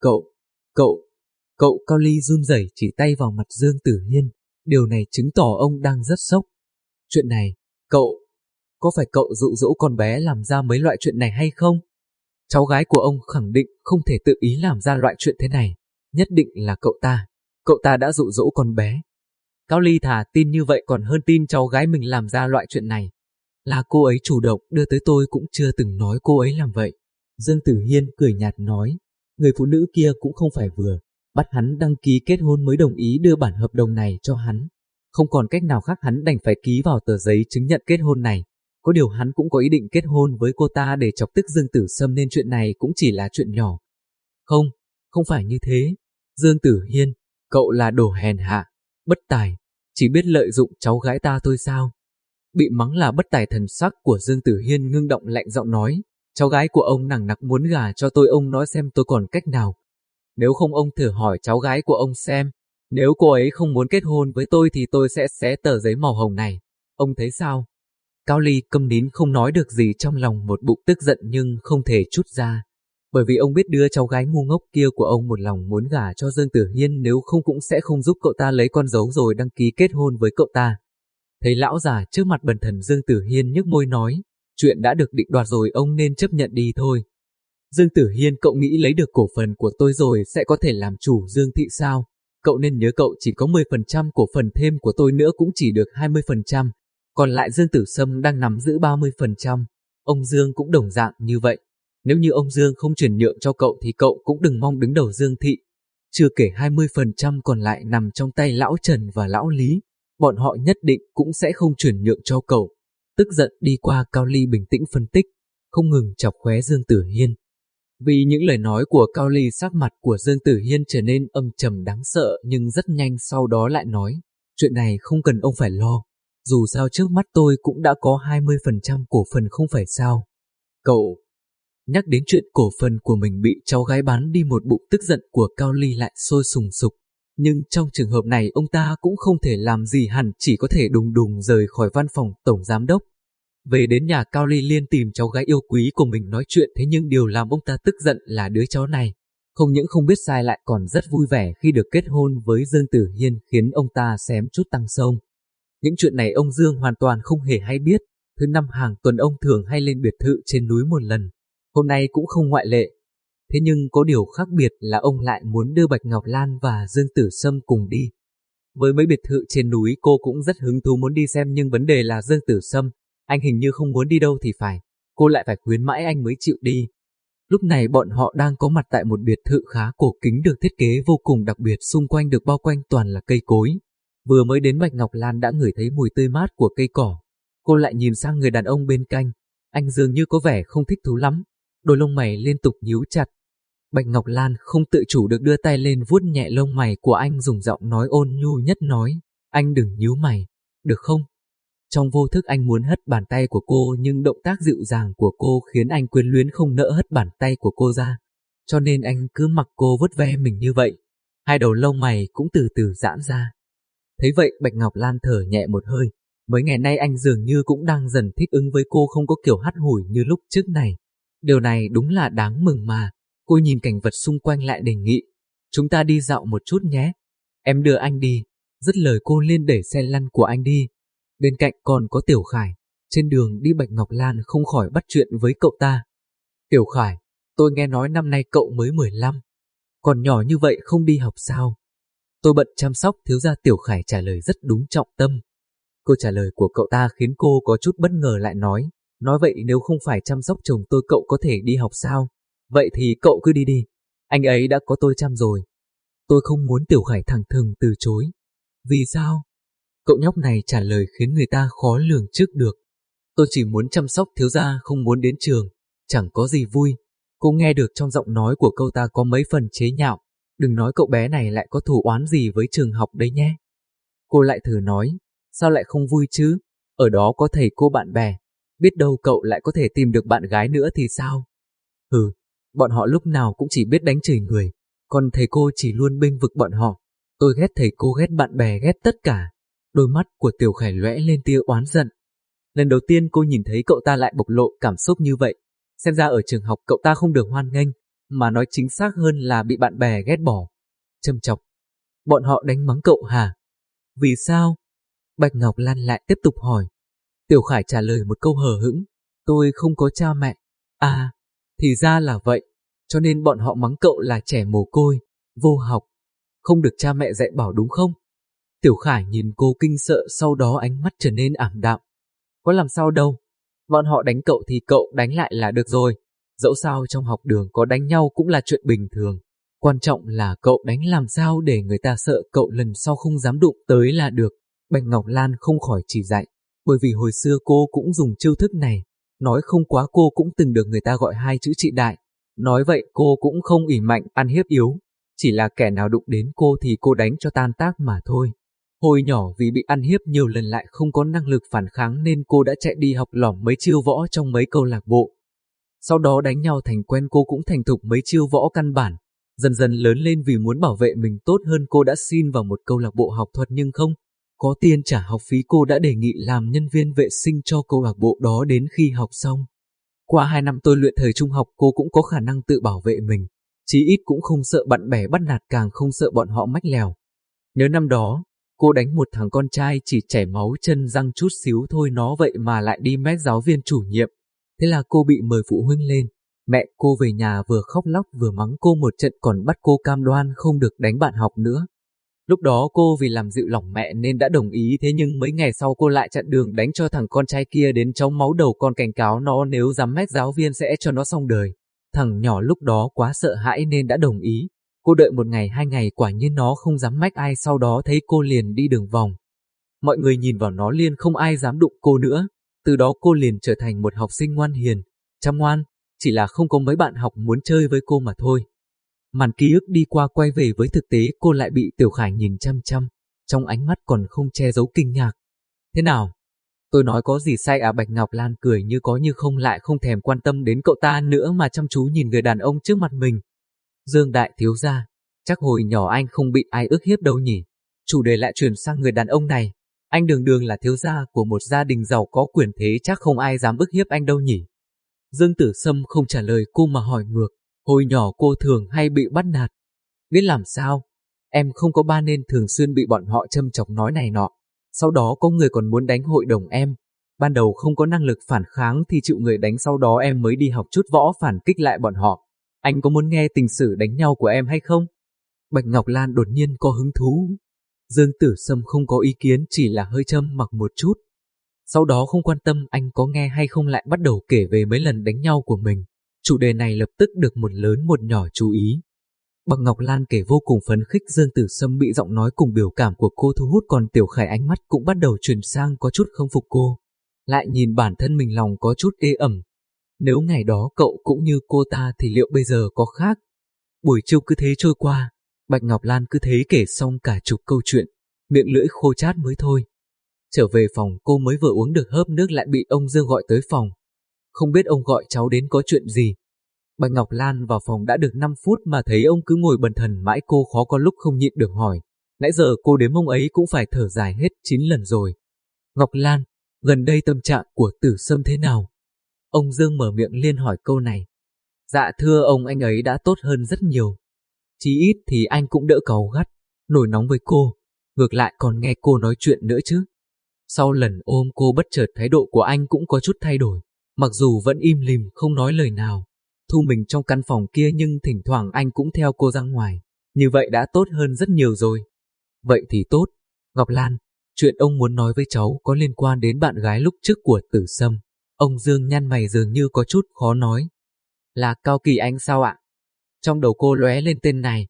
Cậu Cao Ly run rẩy chỉ tay vào mặt Dương Tử Hiên, điều này chứng tỏ ông đang rất sốc. Chuyện này, có phải cậu dụ dỗ con bé làm ra mấy loại chuyện này hay không? Cháu gái của ông khẳng định không thể tự ý làm ra loại chuyện thế này, nhất định là cậu ta đã dụ dỗ con bé. Cao Ly thà tin như vậy còn hơn tin cháu gái mình làm ra loại chuyện này. Là cô ấy chủ động đưa tới, tôi cũng chưa từng nói cô ấy làm vậy. Dương Tử Hiên cười nhạt nói, người phụ nữ kia cũng không phải vừa bắt hắn đăng ký kết hôn mới đồng ý đưa bản hợp đồng này cho hắn. Không còn cách nào khác, hắn đành phải ký vào tờ giấy chứng nhận kết hôn này. Có điều hắn cũng có ý định kết hôn với cô ta để chọc tức Dương Tử Sâm nên chuyện này cũng chỉ là chuyện nhỏ. Không phải như thế. Dương Tử Hiên, cậu là đồ hèn hạ, bất tài, chỉ biết lợi dụng cháu gái ta thôi sao? Bị mắng là bất tài, thần sắc của Dương Tử Hiên ngưng động, lạnh giọng nói, cháu gái của ông nằng nặc muốn gả cho tôi, ông nói xem tôi còn cách nào. Nếu không ông thử hỏi cháu gái của ông xem, nếu cô ấy không muốn kết hôn với tôi thì tôi sẽ xé tờ giấy màu hồng này. Ông thấy sao? Cao Ly câm nín không nói được gì, trong lòng một bụng tức giận nhưng không thể trút ra. Bởi vì ông biết đứa cháu gái ngu ngốc kia của ông một lòng muốn gả cho Dương Tử Hiên, nếu không cũng sẽ không giúp cậu ta lấy con dấu rồi đăng ký kết hôn với cậu ta. Thấy lão già trước mặt bần thần, Dương Tử Hiên nhếch môi nói, chuyện đã được định đoạt rồi, ông nên chấp nhận đi thôi. Dương Tử Hiên, cậu nghĩ lấy được cổ phần của tôi rồi sẽ có thể làm chủ Dương Thị sao? Cậu nên nhớ cậu chỉ có 10% cổ phần, thêm của tôi nữa cũng chỉ được 20%, còn lại Dương Tử Sâm đang nắm giữ 30%. Ông Dương cũng đồng dạng như vậy. Nếu như ông Dương không chuyển nhượng cho cậu thì cậu cũng đừng mong đứng đầu Dương Thị. Chưa kể 20% còn lại nằm trong tay lão Trần và lão Lý, bọn họ nhất định cũng sẽ không chuyển nhượng cho cậu. Tức giận đi qua, Cao Ly bình tĩnh phân tích, không ngừng chọc khóe Dương Tử Hiên. Vì những lời nói của Cao Ly, sắc mặt của Dương Tử Hiên trở nên âm trầm đáng sợ, nhưng rất nhanh sau đó lại nói, chuyện này không cần ông phải lo, dù sao trước mắt tôi cũng đã có 20% cổ phần không phải sao. Cậu nhắc đến chuyện cổ phần của mình bị cháu gái bán đi, một bụng tức giận của Cao Ly lại sôi sùng sục. Nhưng trong trường hợp này ông ta cũng không thể làm gì, hẳn chỉ có thể đùng đùng rời khỏi văn phòng tổng giám đốc. Về đến nhà, Cao Ly liên tìm cháu gái yêu quý của mình nói chuyện, thế nhưng điều làm ông ta tức giận là đứa cháu này không những không biết sai lại còn rất vui vẻ khi được kết hôn với Dương Tử Hiên, khiến ông ta xém chút tăng xông. Những chuyện này ông Dương hoàn toàn không hề hay biết. Thứ năm hàng tuần ông thường hay lên biệt thự trên núi một lần, hôm nay cũng không ngoại lệ. Thế nhưng có điều khác biệt là ông lại muốn đưa Bạch Ngọc Lan và Dương Tử Sâm cùng đi. Với mấy biệt thự trên núi cô cũng rất hứng thú muốn đi xem, nhưng vấn đề là Dương Tử Sâm, anh hình như không muốn đi đâu thì phải, cô lại phải khuyến mãi anh mới chịu đi. Lúc này bọn họ đang có mặt tại một biệt thự khá cổ kính được thiết kế vô cùng đặc biệt, xung quanh được bao quanh toàn là cây cối. Vừa mới đến Bạch Ngọc Lan đã ngửi thấy mùi tươi mát của cây cỏ. Cô lại nhìn sang người đàn ông bên cạnh, anh dường như có vẻ không thích thú lắm, đôi lông mày liên tục nhíu chặt. Bạch Ngọc Lan không tự chủ được đưa tay lên vuốt nhẹ lông mày của anh, dùng giọng nói ôn nhu nhất nói, anh đừng nhíu mày, được không? Trong vô thức anh muốn hất bàn tay của cô, nhưng động tác dịu dàng của cô khiến anh quyến luyến không nỡ hất bàn tay của cô ra, cho nên anh cứ mặc cô vuốt ve mình như vậy. Hai đầu lông mày cũng từ từ giãn ra. Thấy vậy Bạch Ngọc Lan thở nhẹ một hơi, mấy ngày nay anh dường như cũng đang dần thích ứng với cô, không có kiểu hắt hủi như lúc trước này. Điều này đúng là đáng mừng mà. Cô nhìn cảnh vật xung quanh lại đề nghị, chúng ta đi dạo một chút nhé, em đưa anh đi. Dứt lời cô liền đẩy xe lăn của anh đi. Bên cạnh còn có Tiểu Khải. Trên đường đi Bạch Ngọc Lan không khỏi bắt chuyện với cậu ta. Tiểu Khải, tôi nghe nói năm nay cậu mới 15, còn nhỏ như vậy không đi học sao? Tôi bận chăm sóc thiếu gia. Tiểu Khải trả lời rất đúng trọng tâm. Câu trả lời của cậu ta khiến cô có chút bất ngờ, lại nói vậy nếu không phải chăm sóc chồng tôi cậu có thể đi học sao? Vậy thì cậu cứ đi đi, anh ấy đã có tôi chăm rồi. Tôi không muốn. Tiểu Khải thẳng thừng từ chối. Vì sao? Cậu nhóc này trả lời khiến người ta khó lường trước được. Tôi chỉ muốn chăm sóc thiếu gia, không muốn đến trường, chẳng có gì vui. Cô nghe được trong giọng nói của câu ta có mấy phần chế nhạo. Đừng nói cậu bé này lại có thù oán gì với trường học đấy nhé. Cô lại thử nói, sao lại không vui chứ? Ở đó có thầy cô bạn bè, biết đâu cậu lại có thể tìm được bạn gái nữa thì sao? Hừ, bọn họ lúc nào cũng chỉ biết đánh chửi người, còn thầy cô chỉ luôn bênh vực bọn họ. Tôi ghét thầy cô, ghét bạn bè, ghét tất cả. Đôi mắt của Tiểu Khải lóe lên tia oán giận. Lần đầu tiên cô nhìn thấy cậu ta lại bộc lộ cảm xúc như vậy. Xem ra ở trường học cậu ta không được hoan nghênh, mà nói chính xác hơn là bị bạn bè ghét bỏ. Châm chọc. Bọn họ đánh mắng cậu hả? Vì sao? Bạch Ngọc Lan lại tiếp tục hỏi. Tiểu Khải trả lời một câu hờ hững. Tôi không có cha mẹ. À, thì ra là vậy. Cho nên bọn họ mắng cậu là trẻ mồ côi, vô học, không được cha mẹ dạy bảo đúng không? Tiểu Khải nhìn cô kinh sợ, sau đó ánh mắt trở nên ảm đạm. Có làm sao đâu, bọn họ đánh cậu thì cậu đánh lại là được rồi. Dẫu sao trong học đường có đánh nhau cũng là chuyện bình thường. Quan trọng là cậu đánh làm sao để người ta sợ cậu lần sau không dám đụng tới là được. Bạch Ngọc Lan không khỏi chỉ dạy, bởi vì hồi xưa cô cũng dùng chiêu thức này. Nói không quá, cô cũng từng được người ta gọi hai chữ chị đại. Nói vậy cô cũng không ỷ mạnh ăn hiếp yếu, chỉ là kẻ nào đụng đến cô thì cô đánh cho tan tác mà thôi. Hồi nhỏ vì bị ăn hiếp nhiều lần lại không có năng lực phản kháng nên cô đã chạy đi học lỏm mấy chiêu võ trong mấy câu lạc bộ. Sau đó đánh nhau thành quen, cô cũng thành thục mấy chiêu võ căn bản. Dần dần lớn lên vì muốn bảo vệ mình tốt hơn, cô đã xin vào một câu lạc bộ học thuật nhưng không có tiền trả học phí. Cô đã đề nghị làm nhân viên vệ sinh cho câu lạc bộ đó. Đến khi học xong, qua 2 năm tôi luyện thời trung học, cô cũng có khả năng tự bảo vệ mình. Chí ít cũng không sợ bạn bè bắt nạt, càng không sợ bọn họ mách lèo. Nhớ năm đó, cô đánh một thằng con trai chỉ chảy máu chân răng chút xíu thôi, nó vậy mà lại đi mét giáo viên chủ nhiệm. Thế là cô bị mời phụ huynh lên. Mẹ cô về nhà vừa khóc lóc vừa mắng cô một trận, còn bắt cô cam đoan không được đánh bạn học nữa. Lúc đó cô vì làm dịu lòng mẹ nên đã đồng ý, thế nhưng mấy ngày sau cô lại chặn đường đánh cho thằng con trai kia đến chóng máu đầu, còn cảnh cáo nó nếu dám mét giáo viên sẽ cho nó xong đời. Thằng nhỏ lúc đó quá sợ hãi nên đã đồng ý. Cô đợi 1 ngày 2 ngày, quả nhiên nó không dám mách ai, sau đó thấy cô liền đi đường vòng. Mọi người nhìn vào nó liền không ai dám đụng cô nữa. Từ đó cô liền trở thành một học sinh ngoan hiền, chăm ngoan, chỉ là không có mấy bạn học muốn chơi với cô mà thôi. Màn ký ức đi qua quay về với thực tế, cô lại bị Tiểu Khải nhìn chăm chăm, trong ánh mắt còn không che giấu kinh ngạc. Thế nào? Tôi nói có gì sai à? Bạch Ngọc Lan cười như có như không, lại không thèm quan tâm đến cậu ta nữa mà chăm chú nhìn người đàn ông trước mặt mình. Dương đại thiếu gia, chắc hồi nhỏ anh không bị ai ức hiếp đâu nhỉ? Chủ đề lại chuyển sang người đàn ông này. Anh đường đường là thiếu gia của một gia đình giàu có quyền thế, chắc không ai dám ức hiếp anh đâu nhỉ? Dương Tử Sâm không trả lời cô mà hỏi ngược. Hồi nhỏ cô thường hay bị bắt nạt. Biết làm sao? Em không có ba nên thường xuyên bị bọn họ châm chọc nói này nọ. Sau đó có người còn muốn đánh hội đồng em. Ban đầu không có năng lực phản kháng thì chịu người đánh, sau đó em mới đi học chút võ phản kích lại bọn họ. Anh có muốn nghe tình sử đánh nhau của em hay không? Bạch Ngọc Lan đột nhiên có hứng thú. Dương Tử Sâm không có ý kiến, chỉ là hơi châm mặc một chút. Sau đó không quan tâm anh có nghe hay không lại bắt đầu kể về mấy lần đánh nhau của mình. Chủ đề này lập tức được một lớn một nhỏ chú ý. Bạch Ngọc Lan kể vô cùng phấn khích, Dương Tử Sâm bị giọng nói cùng biểu cảm của cô thu hút, còn Tiểu Khải ánh mắt cũng bắt đầu chuyển sang có chút không phục cô. Lại nhìn bản thân mình lòng có chút ê ẩm. Nếu ngày đó cậu cũng như cô ta thì liệu bây giờ có khác? Buổi chiều cứ thế trôi qua, Bạch Ngọc Lan cứ thế kể xong cả chục câu chuyện, miệng lưỡi khô chát mới thôi. Trở về phòng cô mới vừa uống được hớp nước lại bị ông Dương gọi tới phòng. Không biết ông gọi cháu đến có chuyện gì. Bạch Ngọc Lan vào phòng đã được 5 phút mà thấy ông cứ ngồi bần thần mãi, cô khó có lúc không nhịn được hỏi. Nãy giờ cô đếm ông ấy cũng phải thở dài hết 9 lần rồi. Ngọc Lan, gần đây tâm trạng của Tử Sâm thế nào? Ông Dương mở miệng liên hỏi câu này. Dạ thưa ông, anh ấy đã tốt hơn rất nhiều. Chí ít thì anh cũng đỡ cáu gắt, nổi nóng với cô, ngược lại còn nghe cô nói chuyện nữa chứ. Sau lần ôm cô bất chợt thái độ của anh cũng có chút thay đổi, mặc dù vẫn im lìm không nói lời nào, thu mình trong căn phòng kia, nhưng thỉnh thoảng anh cũng theo cô ra ngoài, như vậy đã tốt hơn rất nhiều rồi. Vậy thì tốt. Ngọc Lan, chuyện ông muốn nói với cháu có liên quan đến bạn gái lúc trước của Tử Sâm. Ông Dương nhăn mày dường như có chút khó nói. Là Cao Kỳ Anh sao ạ? Trong đầu cô lóe lên tên này.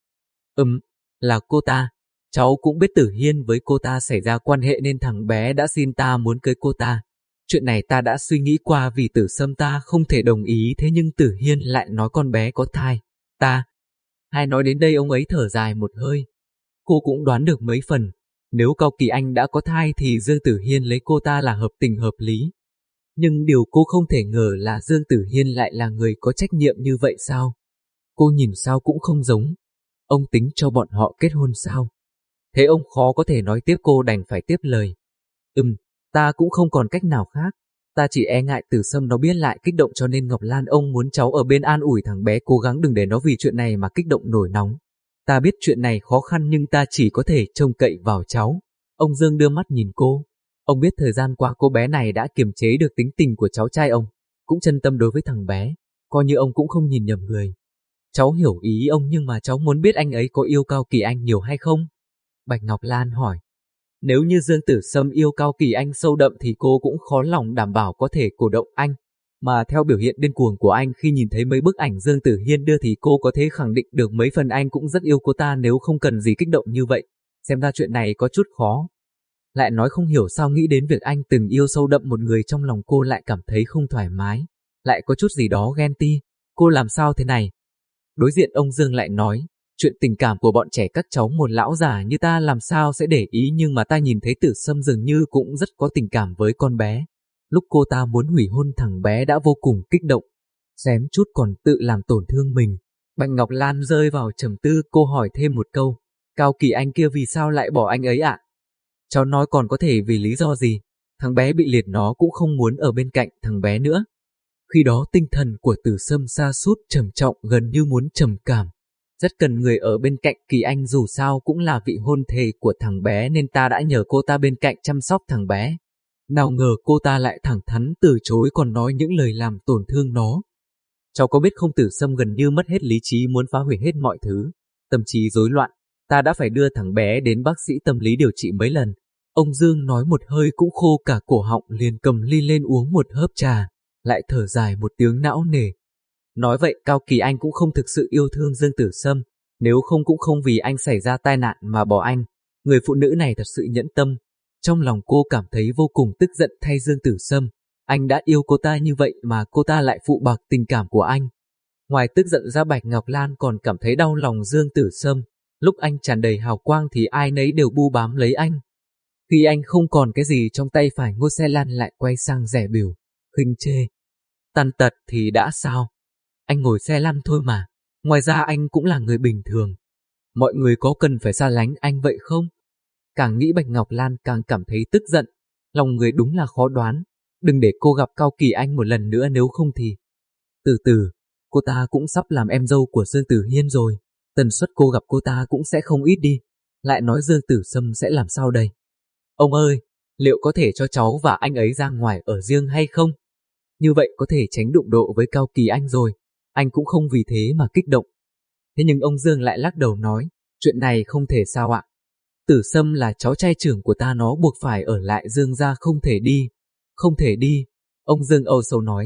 Là cô ta. Cháu cũng biết Tử Hiên với cô ta xảy ra quan hệ nên thằng bé đã xin ta muốn cưới cô ta. Chuyện này ta đã suy nghĩ qua, vì Tử Sâm ta không thể đồng ý, thế nhưng Tử Hiên lại nói con bé có thai. Hay nói đến đây ông ấy thở dài một hơi. Cô cũng đoán được mấy phần. Nếu Cao Kỳ Anh đã có thai thì Dương Tử Hiên lấy cô ta là hợp tình hợp lý. Nhưng điều cô không thể ngờ là Dương Tử Hiên lại là người có trách nhiệm như vậy sao? Cô nhìn sao cũng không giống. Ông tính cho bọn họ kết hôn sao? Thế ông khó có thể nói tiếp, cô đành phải tiếp lời. Ta cũng không còn cách nào khác. Ta chỉ e ngại Tử Sâm nó biết lại kích động, cho nên Ngọc Lan ông muốn cháu ở bên an ủi thằng bé, cố gắng đừng để nó vì chuyện này mà kích động nổi nóng. Ta biết chuyện này khó khăn nhưng ta chỉ có thể trông cậy vào cháu. Ông Dương đưa mắt nhìn cô. Ông biết thời gian qua cô bé này đã kiềm chế được tính tình của cháu trai ông, cũng chân tâm đối với thằng bé, coi như ông cũng không nhìn nhầm người. Cháu hiểu ý ông, nhưng mà cháu muốn biết anh ấy có yêu Cao Kỳ Anh nhiều hay không? Bạch Ngọc Lan hỏi. Nếu như Dương Tử Sâm yêu Cao Kỳ Anh sâu đậm thì cô cũng khó lòng đảm bảo có thể cổ động anh. Mà theo biểu hiện điên cuồng của anh khi nhìn thấy mấy bức ảnh Dương Tử Hiên đưa thì cô có thể khẳng định được mấy phần anh cũng rất yêu cô ta, nếu không cần gì kích động như vậy. Xem ra chuyện này có chút khó. Lại nói không hiểu sao nghĩ đến việc anh từng yêu sâu đậm một người, trong lòng cô lại cảm thấy không thoải mái, lại có chút gì đó ghen ti. Cô làm sao thế này? Đối diện ông Dương lại nói, chuyện tình cảm của bọn trẻ các cháu một lão già như ta làm sao sẽ để ý, nhưng mà ta nhìn thấy Tử Sâm dường như cũng rất có tình cảm với con bé. Lúc cô ta muốn hủy hôn thằng bé đã vô cùng kích động, xém chút còn tự làm tổn thương mình. Bạch Ngọc Lan rơi vào trầm tư, cô hỏi thêm một câu, Cao Kỳ Anh kia vì sao lại bỏ anh ấy ạ? Cháu nói còn có thể vì lý do gì? Thằng bé bị liệt nó cũng không muốn ở bên cạnh thằng bé nữa. Khi đó tinh thần của Tử Sâm sa sút trầm trọng, gần như muốn trầm cảm. Rất cần người ở bên cạnh Kỳ Anh, dù sao cũng là vị hôn thê của thằng bé nên ta đã nhờ cô ta bên cạnh chăm sóc thằng bé. Nào ngờ cô ta lại thẳng thắn từ chối, còn nói những lời làm tổn thương nó. Cháu có biết không, Tử Sâm gần như mất hết lý trí, muốn phá hủy hết mọi thứ. Tâm trí rối loạn, ta đã phải đưa thằng bé đến bác sĩ tâm lý điều trị mấy lần. Ông Dương nói một hơi cũng khô cả cổ họng, liền cầm ly lên uống một hớp trà, lại thở dài một tiếng não nề. Nói vậy Cao Kỳ Anh cũng không thực sự yêu thương Dương Tử Sâm, nếu không cũng không vì anh xảy ra tai nạn mà bỏ anh. Người phụ nữ này thật sự nhẫn tâm. Trong lòng cô cảm thấy vô cùng tức giận thay Dương Tử Sâm. Anh đã yêu cô ta như vậy mà cô ta lại phụ bạc tình cảm của anh. Ngoài tức giận ra, Bạch Ngọc Lan còn cảm thấy đau lòng Dương Tử Sâm. Lúc anh tràn đầy hào quang thì ai nấy đều bu bám lấy anh. Khi anh không còn cái gì trong tay phải, Ngô Xe Lan lại quay sang dè bỉu, khinh chê. Tàn tật thì đã sao? Anh ngồi xe lăn thôi mà, ngoài ra anh cũng là người bình thường. Mọi người có cần phải xa lánh anh vậy không? Càng nghĩ Bạch Ngọc Lan càng cảm thấy tức giận, lòng người đúng là khó đoán. Đừng để cô gặp Cao Kỳ Anh một lần nữa, nếu không thì... Từ từ, cô ta cũng sắp làm em dâu của Dương Tử Hiên rồi, tần suất cô gặp cô ta cũng sẽ không ít đi. Lại nói Dương Tử Sâm sẽ làm sao đây? Ông ơi, liệu có thể cho cháu và anh ấy ra ngoài ở riêng hay không? Như vậy có thể tránh đụng độ với Cao Kỳ Anh rồi. Anh cũng không vì thế mà kích động. Thế nhưng ông Dương lại lắc đầu nói, chuyện này không thể sao ạ. Tử Sâm là cháu trai trưởng của ta, nó buộc phải ở lại Dương gia, không thể đi. Không thể đi, ông Dương âu sầu nói.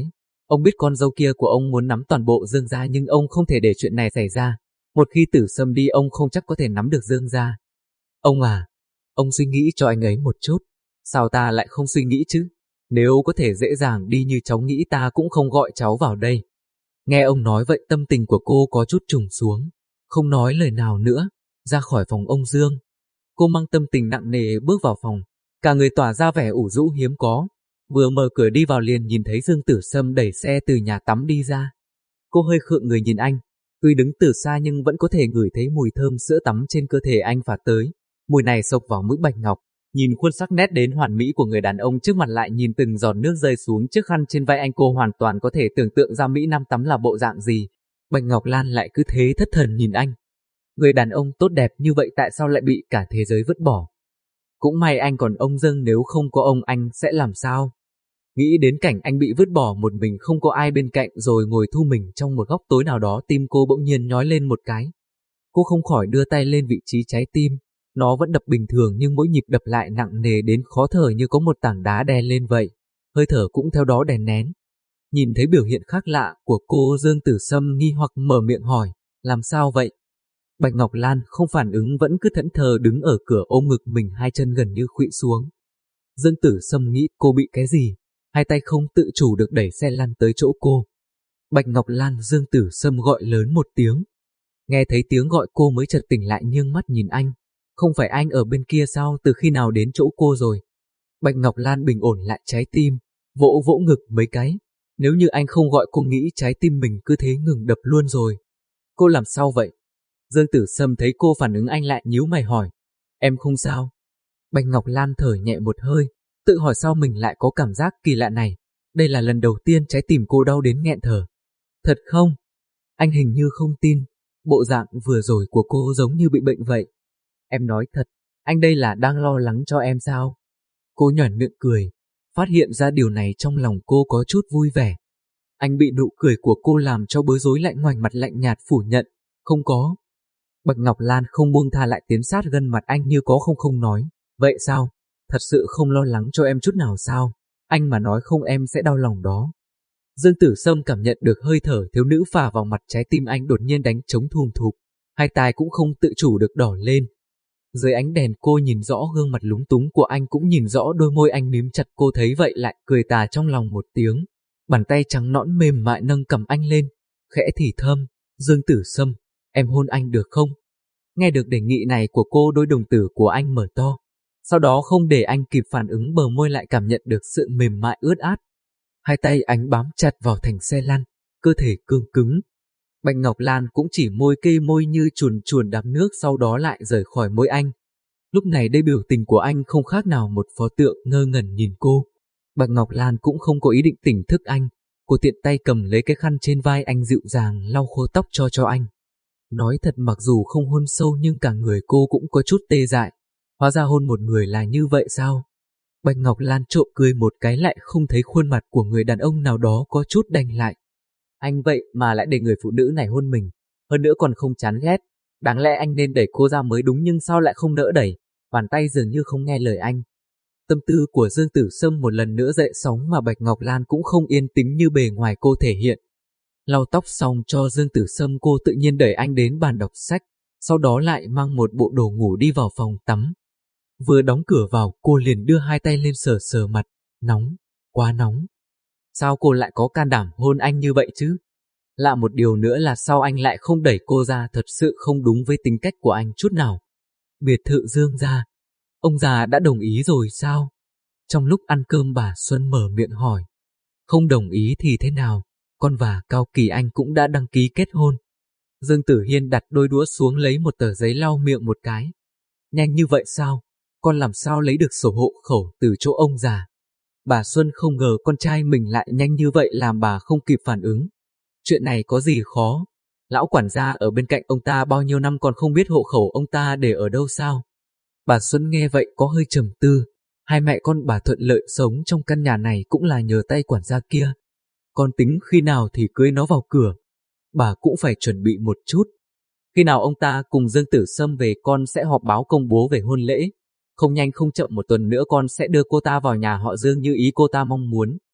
Ông biết con dâu kia của ông muốn nắm toàn bộ Dương gia nhưng ông không thể để chuyện này xảy ra. Một khi Tử Sâm đi ông không chắc có thể nắm được Dương gia. Ông à, ông suy nghĩ cho anh ấy một chút. Sao ta lại không suy nghĩ chứ? Nếu có thể dễ dàng đi như cháu nghĩ ta cũng không gọi cháu vào đây. Nghe ông nói vậy tâm tình của cô có chút trùng xuống, không nói lời nào nữa, ra khỏi phòng ông Dương. Cô mang tâm tình nặng nề bước vào phòng, cả người tỏa ra vẻ ủ rũ hiếm có. Vừa mở cửa đi vào liền nhìn thấy Dương Tử Sâm đẩy xe từ nhà tắm đi ra. Cô hơi khựng người nhìn anh, tuy đứng từ xa nhưng vẫn có thể ngửi thấy mùi thơm sữa tắm trên cơ thể anh phả tới. Mùi này xộc vào mũi Bạch Ngọc, nhìn khuôn sắc nét đến hoàn mỹ của người đàn ông trước mặt lại nhìn từng giọt nước rơi xuống chiếc khăn trên vai anh, cô hoàn toàn có thể tưởng tượng ra Mỹ Nam tắm là bộ dạng gì. Bạch Ngọc Lan lại cứ thế thất thần nhìn anh. Người đàn ông tốt đẹp như vậy tại sao lại bị cả thế giới vứt bỏ? Cũng may anh còn ông Dương, nếu không có ông anh sẽ làm sao? Nghĩ đến cảnh anh bị vứt bỏ một mình không có ai bên cạnh rồi ngồi thu mình trong một góc tối nào đó, tim cô bỗng nhiên nhói lên một cái. Cô không khỏi đưa tay lên vị trí trái tim. Nó vẫn đập bình thường nhưng mỗi nhịp đập lại nặng nề đến khó thở, như có một tảng đá đè lên vậy. Hơi thở cũng theo đó đè nén. Nhìn thấy biểu hiện khác lạ của cô, Dương Tử Sâm nghi hoặc mở miệng hỏi, làm sao vậy? Bạch Ngọc Lan không phản ứng, vẫn cứ thẫn thờ đứng ở cửa ôm ngực mình, hai chân gần như khuỵu xuống. Dương Tử Sâm nghĩ cô bị cái gì, hai tay không tự chủ được đẩy xe lăn tới chỗ cô. Bạch Ngọc Lan. Dương Tử Sâm gọi lớn một tiếng. Nghe thấy tiếng gọi cô mới chợt tỉnh lại, nghiêng mắt nhìn anh. Không phải anh ở bên kia sao, từ khi nào đến chỗ cô rồi? Bạch Ngọc Lan bình ổn lại trái tim, vỗ vỗ ngực mấy cái. Nếu như anh không gọi cô nghĩ trái tim mình cứ thế ngừng đập luôn rồi. Cô làm sao vậy? Dương Tử Sâm thấy cô phản ứng anh lại nhíu mày hỏi. Em không sao. Bạch Ngọc Lan thở nhẹ một hơi, tự hỏi sao mình lại có cảm giác kỳ lạ này. Đây là lần đầu tiên trái tim cô đau đến nghẹn thở. Thật không? Anh hình như không tin. Bộ dạng vừa rồi của cô giống như bị bệnh vậy. Em nói thật, anh đây là đang lo lắng cho em sao? Cô nhoẻn miệng cười, phát hiện ra điều này trong lòng cô có chút vui vẻ. Anh bị nụ cười của cô làm cho bối rối, lại ngoảnh mặt lạnh nhạt phủ nhận, không có. Bạch Ngọc Lan không buông tha, lại tiến sát gần mặt anh như có không nói, vậy sao? Thật sự không lo lắng cho em chút nào sao? Anh mà nói không em sẽ đau lòng đó. Dương Tử Sâm cảm nhận được hơi thở thiếu nữ phả vào mặt, trái tim anh đột nhiên đánh trống thùm thụp, hai tai cũng không tự chủ được đỏ lên. Dưới ánh đèn cô nhìn rõ gương mặt lúng túng của anh, cũng nhìn rõ đôi môi anh mím chặt. Cô thấy vậy lại cười tà trong lòng một tiếng, bàn tay trắng nõn mềm mại nâng cầm anh lên, khẽ thì thầm, Dương Tử Sâm, em hôn anh được không? Nghe được đề nghị này của cô, đôi đồng tử của anh mở to, sau đó không để anh kịp phản ứng, bờ môi lại cảm nhận được sự mềm mại ướt át. Hai tay anh bám chặt vào thành xe lăn, cơ thể cương cứng. Bạch Ngọc Lan cũng chỉ môi kê môi như chuồn chuồn đạp nước, sau đó lại rời khỏi môi anh. Lúc này đây biểu tình của anh không khác nào một pho tượng ngơ ngẩn nhìn cô. Bạch Ngọc Lan cũng không có ý định tỉnh thức anh. Cô tiện tay cầm lấy cái khăn trên vai anh, dịu dàng lau khô tóc cho anh. Nói thật, mặc dù không hôn sâu nhưng cả người cô cũng có chút tê dại. Hóa ra hôn một người là như vậy sao? Bạch Ngọc Lan trộm cười một cái, lại không thấy khuôn mặt của người đàn ông nào đó có chút đanh lại. Anh vậy mà lại để người phụ nữ này hôn mình, hơn nữa còn không chán ghét. Đáng lẽ anh nên đẩy cô ra mới đúng, nhưng sao lại không nỡ đẩy, bàn tay dường như không nghe lời anh. Tâm tư của Dương Tử Sâm một lần nữa dậy sóng, mà Bạch Ngọc Lan cũng không yên tĩnh như bề ngoài cô thể hiện. Lau tóc xong cho Dương Tử Sâm, cô tự nhiên đẩy anh đến bàn đọc sách, sau đó lại mang một bộ đồ ngủ đi vào phòng tắm. Vừa đóng cửa vào, cô liền đưa hai tay lên sờ sờ mặt, nóng, quá nóng. Sao cô lại có can đảm hôn anh như vậy chứ? Lạ một điều nữa là sao anh lại không đẩy cô ra, thật sự không đúng với tính cách của anh chút nào. Biệt thự Dương gia, ông già đã đồng ý rồi sao? Trong lúc ăn cơm bà Xuân mở miệng hỏi. Không đồng ý thì thế nào, con và Cao Kỳ Anh cũng đã đăng ký kết hôn. Dương Tử Hiên đặt đôi đũa xuống, lấy một tờ giấy lau miệng một cái. Nhanh như vậy sao? Con làm sao lấy được sổ hộ khẩu từ chỗ ông già? Bà Xuân không ngờ con trai mình lại nhanh như vậy, làm bà không kịp phản ứng. Chuyện này có gì khó? Lão quản gia ở bên cạnh ông ta bao nhiêu năm còn không biết hộ khẩu ông ta để ở đâu sao? Bà Xuân nghe vậy có hơi trầm tư. Hai mẹ con bà thuận lợi sống trong căn nhà này cũng là nhờ tay quản gia kia. Con tính khi nào thì cưới nó vào cửa. Bà cũng phải chuẩn bị một chút. Khi nào ông ta cùng Dương Tử Sâm về, con sẽ họp báo công bố về hôn lễ. Không nhanh không chậm, một tuần nữa con sẽ đưa cô ta vào nhà họ Dương như ý cô ta mong muốn.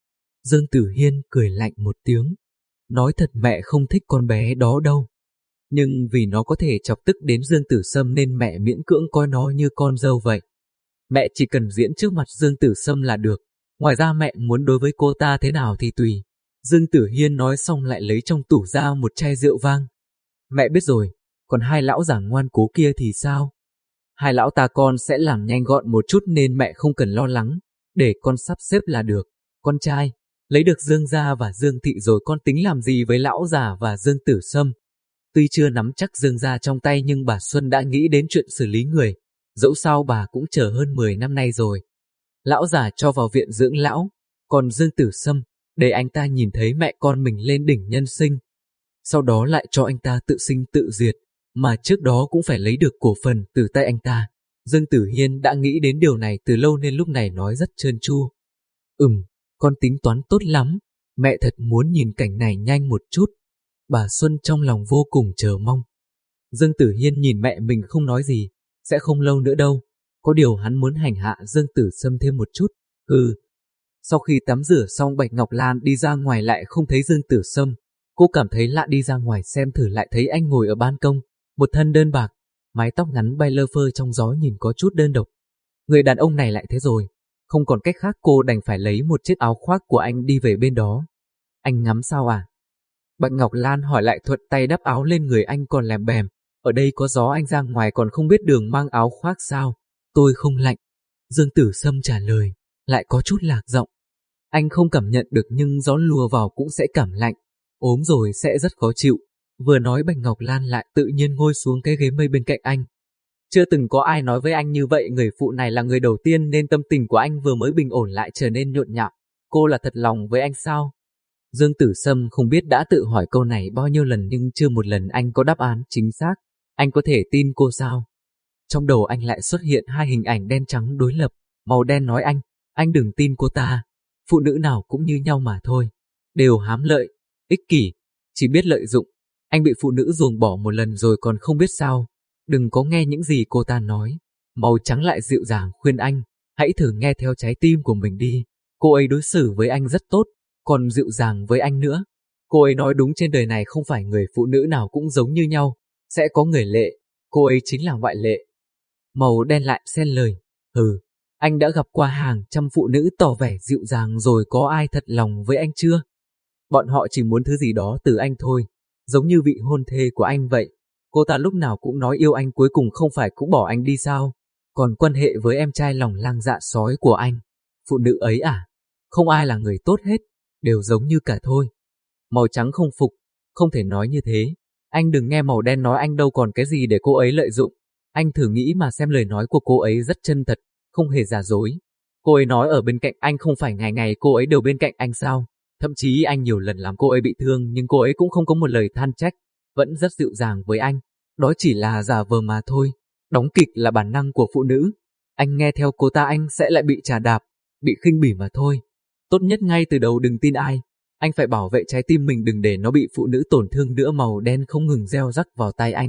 Dương Tử Hiên cười lạnh một tiếng. Nói thật mẹ không thích con bé đó đâu. Nhưng vì nó có thể chọc tức đến Dương Tử Sâm nên mẹ miễn cưỡng coi nó như con dâu vậy. Mẹ chỉ cần diễn trước mặt Dương Tử Sâm là được. Ngoài ra mẹ muốn đối với cô ta thế nào thì tùy. Dương Tử Hiên nói xong lại lấy trong tủ ra một chai rượu vang. Mẹ biết rồi, còn hai lão già ngoan cố kia thì sao? Hai lão ta con sẽ làm nhanh gọn một chút nên mẹ không cần lo lắng. Để con sắp xếp là được. Con trai, lấy được Dương gia và Dương thị rồi con tính làm gì với lão già và Dương Tử Sâm? Tuy chưa nắm chắc Dương gia trong tay nhưng bà Xuân đã nghĩ đến chuyện xử lý người. Dẫu sao bà cũng chờ hơn 10 năm nay rồi. Lão già cho vào viện dưỡng lão, còn Dương Tử Sâm, để anh ta nhìn thấy mẹ con mình lên đỉnh nhân sinh. Sau đó lại cho anh ta tự sinh tự diệt, mà trước đó cũng phải lấy được cổ phần từ tay anh ta. Dương Tử Hiên đã nghĩ đến điều này từ lâu nên lúc này nói rất trơn tru. Con tính toán tốt lắm, mẹ thật muốn nhìn cảnh này nhanh một chút. Bà Xuân trong lòng vô cùng chờ mong. Dương Tử Hiên nhìn mẹ mình không nói gì, sẽ không lâu nữa đâu. Có điều hắn muốn hành hạ Dương Tử Sâm thêm một chút. Sau khi tắm rửa xong Bạch Ngọc Lan đi ra ngoài lại không thấy Dương Tử Sâm. Cô cảm thấy lạ, đi ra ngoài xem thử lại thấy anh ngồi ở ban công, một thân đơn bạc, mái tóc ngắn bay lơ phơ trong gió nhìn có chút đơn độc. Người đàn ông này lại thế rồi. Không còn cách khác cô đành phải lấy một chiếc áo khoác của anh đi về bên đó. Anh ngắm sao à? Bạch Ngọc Lan hỏi lại, thuận tay đắp áo lên người anh còn lèm bèm. Ở đây có gió, anh ra ngoài còn không biết đường mang áo khoác sao? Tôi không lạnh. Dương Tử Sâm trả lời, lại có chút lạc giọng. Anh không cảm nhận được nhưng gió lùa vào cũng sẽ cảm lạnh. Ốm rồi sẽ rất khó chịu. Vừa nói Bạch Ngọc Lan lại tự nhiên ngồi xuống cái ghế mây bên cạnh anh. Chưa từng có ai nói với anh như vậy, người phụ này là người đầu tiên nên tâm tình của anh vừa mới bình ổn lại trở nên nhộn nhạo. Cô là thật lòng với anh sao? Dương Tử Sâm không biết đã tự hỏi câu này bao nhiêu lần nhưng chưa một lần anh có đáp án chính xác. Anh có thể tin cô sao? Trong đầu anh lại xuất hiện hai hình ảnh đen trắng đối lập. Màu đen nói anh đừng tin cô ta. Phụ nữ nào cũng như nhau mà thôi. Đều hám lợi, ích kỷ, chỉ biết lợi dụng. Anh bị phụ nữ ruồng bỏ một lần rồi còn không biết sao. Đừng có nghe những gì cô ta nói. Màu trắng lại dịu dàng khuyên anh, hãy thử nghe theo trái tim của mình đi. Cô ấy đối xử với anh rất tốt, còn dịu dàng với anh nữa. Cô ấy nói đúng, trên đời này không phải người phụ nữ nào cũng giống như nhau, sẽ có người lệ, cô ấy chính là ngoại lệ. Màu đen lại xen lời, anh đã gặp qua hàng trăm phụ nữ tỏ vẻ dịu dàng rồi có ai thật lòng với anh chưa? Bọn họ chỉ muốn thứ gì đó từ anh thôi, giống như vị hôn thê của anh vậy. Cô ta lúc nào cũng nói yêu anh, cuối cùng không phải cũng bỏ anh đi sao? Còn quan hệ với em trai lòng lang dạ sói của anh, phụ nữ ấy à? Không ai là người tốt hết, đều giống như cả thôi. Màu trắng không phục, không thể nói như thế. Anh đừng nghe màu đen nói, anh đâu còn cái gì để cô ấy lợi dụng. Anh thử nghĩ mà xem, lời nói của cô ấy rất chân thật, không hề giả dối. Cô ấy nói ở bên cạnh anh, không phải ngày ngày cô ấy đều bên cạnh anh sao? Thậm chí anh nhiều lần làm cô ấy bị thương nhưng cô ấy cũng không có một lời than trách, vẫn rất dịu dàng với anh. Đó chỉ là giả vờ mà thôi. Đóng kịch là bản năng của phụ nữ. Anh nghe theo cô ta anh sẽ lại bị trà đạp, bị khinh bỉ mà thôi. Tốt nhất ngay từ đầu đừng tin ai. Anh phải bảo vệ trái tim mình, đừng để nó bị phụ nữ tổn thương nữa. Màu đen không ngừng gieo rắc vào tai anh.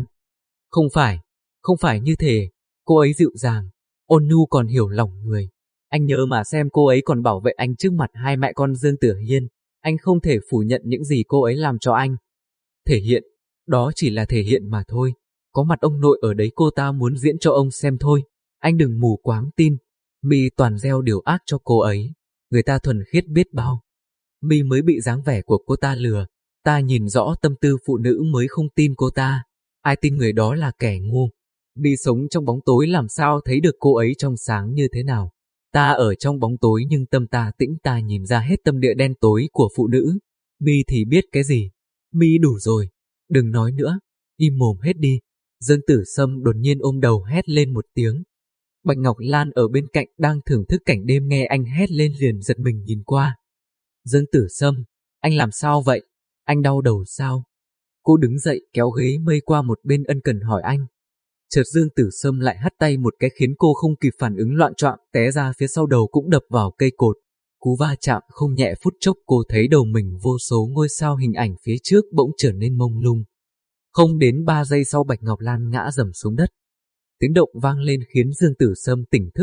Không phải như thế. Cô ấy dịu dàng, ôn nhu còn hiểu lòng người. Anh nhớ mà xem, cô ấy còn bảo vệ anh trước mặt hai mẹ con Dương Tử Hiên. Anh không thể phủ nhận những gì cô ấy làm cho anh. Thể hiện, đó chỉ là thể hiện mà thôi. Có mặt ông nội ở đấy, cô ta muốn diễn cho ông xem thôi. Anh đừng mù quáng tin. My toàn gieo điều ác cho cô ấy. Người ta thuần khiết biết bao. My mới bị dáng vẻ của cô ta lừa. Ta nhìn rõ tâm tư phụ nữ mới không tin cô ta. Ai tin người đó là kẻ ngu. My sống trong bóng tối làm sao thấy được cô ấy trong sáng như thế nào. Ta ở trong bóng tối nhưng tâm ta tĩnh, ta nhìn ra hết tâm địa đen tối của phụ nữ. My thì biết cái gì. My đủ rồi. Đừng nói nữa. Im mồm hết đi. Dương Tử Sâm đột nhiên ôm đầu hét lên một tiếng. Bạch Ngọc Lan ở bên cạnh đang thưởng thức cảnh đêm, nghe anh hét lên liền giật mình nhìn qua. Dương Tử Sâm, anh làm sao vậy? Anh đau đầu sao? Cô đứng dậy kéo ghế mây qua một bên ân cần hỏi anh. Chợt Dương Tử Sâm lại hất tay một cái khiến cô không kịp phản ứng, loạn choạng té ra phía sau, đầu cũng đập vào cây cột. Cú va chạm không nhẹ, phút chốc cô thấy đầu mình vô số ngôi sao, hình ảnh phía trước bỗng trở nên mông lung. Không đến 3 giây sau, Bạch Ngọc Lan ngã rầm xuống đất. Tiếng động vang lên khiến Dương Tử Sâm tỉnh thức.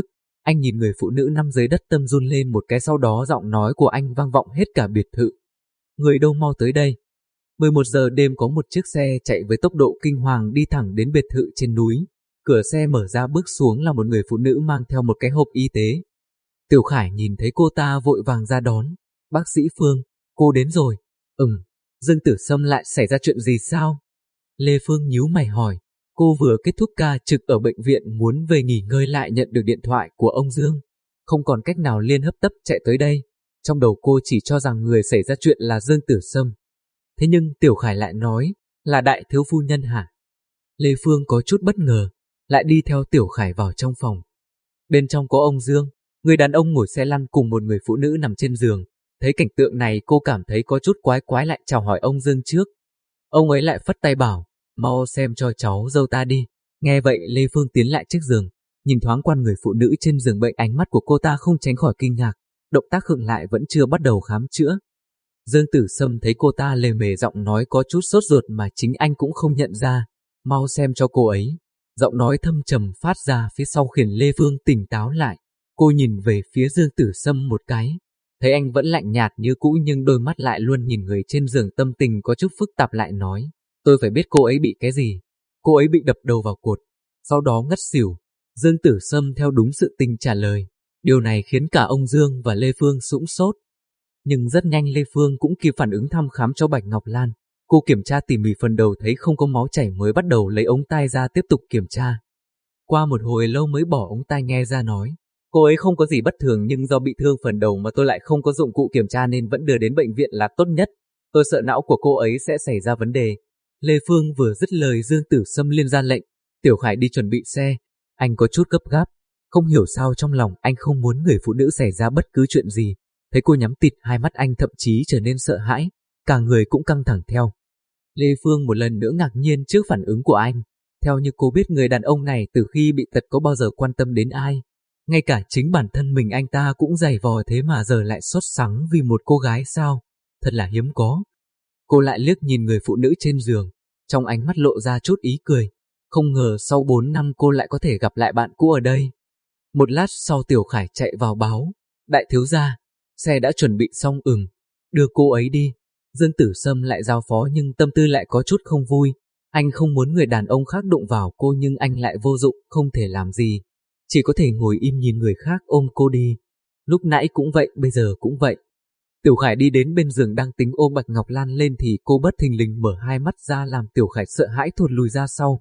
Anh nhìn người phụ nữ nằm dưới đất, tâm run lên một cái, sau đó giọng nói của anh vang vọng hết cả biệt thự. Người đâu, mau tới đây. 11 giờ đêm có một chiếc xe chạy với tốc độ kinh hoàng đi thẳng đến biệt thự trên núi. Cửa xe mở ra, bước xuống là một người phụ nữ mang theo một cái hộp y tế. Tiểu Khải nhìn thấy cô ta vội vàng ra đón. Bác sĩ Phương, cô đến rồi. Dương Tử Sâm, lại xảy ra chuyện gì sao? Lê Phương nhíu mày hỏi. Cô vừa kết thúc ca trực ở bệnh viện, muốn về nghỉ ngơi lại nhận được điện thoại của ông Dương. Không còn cách nào, liền hấp tấp chạy tới đây. Trong đầu cô chỉ cho rằng người xảy ra chuyện là Dương Tử Sâm. Thế nhưng Tiểu Khải lại nói là đại thiếu phu nhân hả? Lê Phương có chút bất ngờ, lại đi theo Tiểu Khải vào trong phòng. Bên trong có ông Dương, người đàn ông ngồi xe lăn cùng một người phụ nữ nằm trên giường. Thấy cảnh tượng này cô cảm thấy có chút quái quái, lại chào hỏi ông Dương trước. Ông ấy lại phất tay bảo, mau xem cho cháu dâu ta đi. Nghe vậy Lê Phương tiến lại trước giường, nhìn thoáng qua người phụ nữ trên giường bệnh, ánh mắt của cô ta không tránh khỏi kinh ngạc. Động tác khựng lại, vẫn chưa bắt đầu khám chữa. Dương Tử Sâm thấy cô ta lề mề, giọng nói có chút sốt ruột mà chính anh cũng không nhận ra. Mau xem cho cô ấy. Giọng nói thâm trầm phát ra phía sau khiến Lê Phương tỉnh táo lại. Cô nhìn về phía Dương Tử Sâm một cái. Thấy anh vẫn lạnh nhạt như cũ, nhưng đôi mắt lại luôn nhìn người trên giường, tâm tình có chút phức tạp, lại nói. Tôi phải biết cô ấy bị cái gì. Cô ấy bị đập đầu vào cột, sau đó ngất xỉu. Dương Tử Sâm theo đúng sự tình trả lời. Điều này khiến cả ông Dương và Lê Phương sững sốt. Nhưng rất nhanh Lê Phương cũng kịp phản ứng, thăm khám cho Bạch Ngọc Lan. Cô kiểm tra tỉ mỉ phần đầu, thấy không có máu chảy mới bắt đầu lấy ống tai ra tiếp tục kiểm tra. Qua một hồi lâu mới bỏ ống tai nghe ra nói. Cô ấy không có gì bất thường, nhưng do bị thương phần đầu mà tôi lại không có dụng cụ kiểm tra nên vẫn đưa đến bệnh viện là tốt nhất. Tôi sợ não của cô ấy sẽ xảy ra vấn đề. Lê Phương vừa dứt lời, Dương Tử Sâm liền ra lệnh. Tiểu Khải đi chuẩn bị xe. Anh có chút gấp gáp. Không hiểu sao trong lòng anh không muốn người phụ nữ xảy ra bất cứ chuyện gì. Thấy cô nhắm tịt hai mắt, anh thậm chí trở nên sợ hãi, cả người cũng căng thẳng theo. Lê Phương một lần nữa ngạc nhiên trước phản ứng của anh. Theo như cô biết, người đàn ông này từ khi bị tật có bao giờ quan tâm đến ai. Ngay cả chính bản thân mình anh ta cũng giày vò, thế mà giờ lại sốt sắng vì một cô gái sao? Thật là hiếm có. Cô lại liếc nhìn người phụ nữ trên giường, trong ánh mắt lộ ra chút ý cười. Không ngờ sau 4 năm cô lại có thể gặp lại bạn cũ ở đây. Một lát sau Tiểu Khải chạy vào báo. Đại thiếu gia, xe đã chuẩn bị xong. Đưa cô ấy đi. Dương Tử Sâm lại giao phó, nhưng tâm tư lại có chút không vui. Anh không muốn người đàn ông khác đụng vào cô, nhưng anh lại vô dụng, không thể làm gì. Chỉ có thể ngồi im nhìn người khác ôm cô đi. Lúc nãy cũng vậy, bây giờ cũng vậy. Tiểu Khải đi đến bên giường đang tính ôm Bạch Ngọc Lan lên thì cô bất thình lình mở hai mắt ra, làm Tiểu Khải sợ hãi thụt lùi ra sau.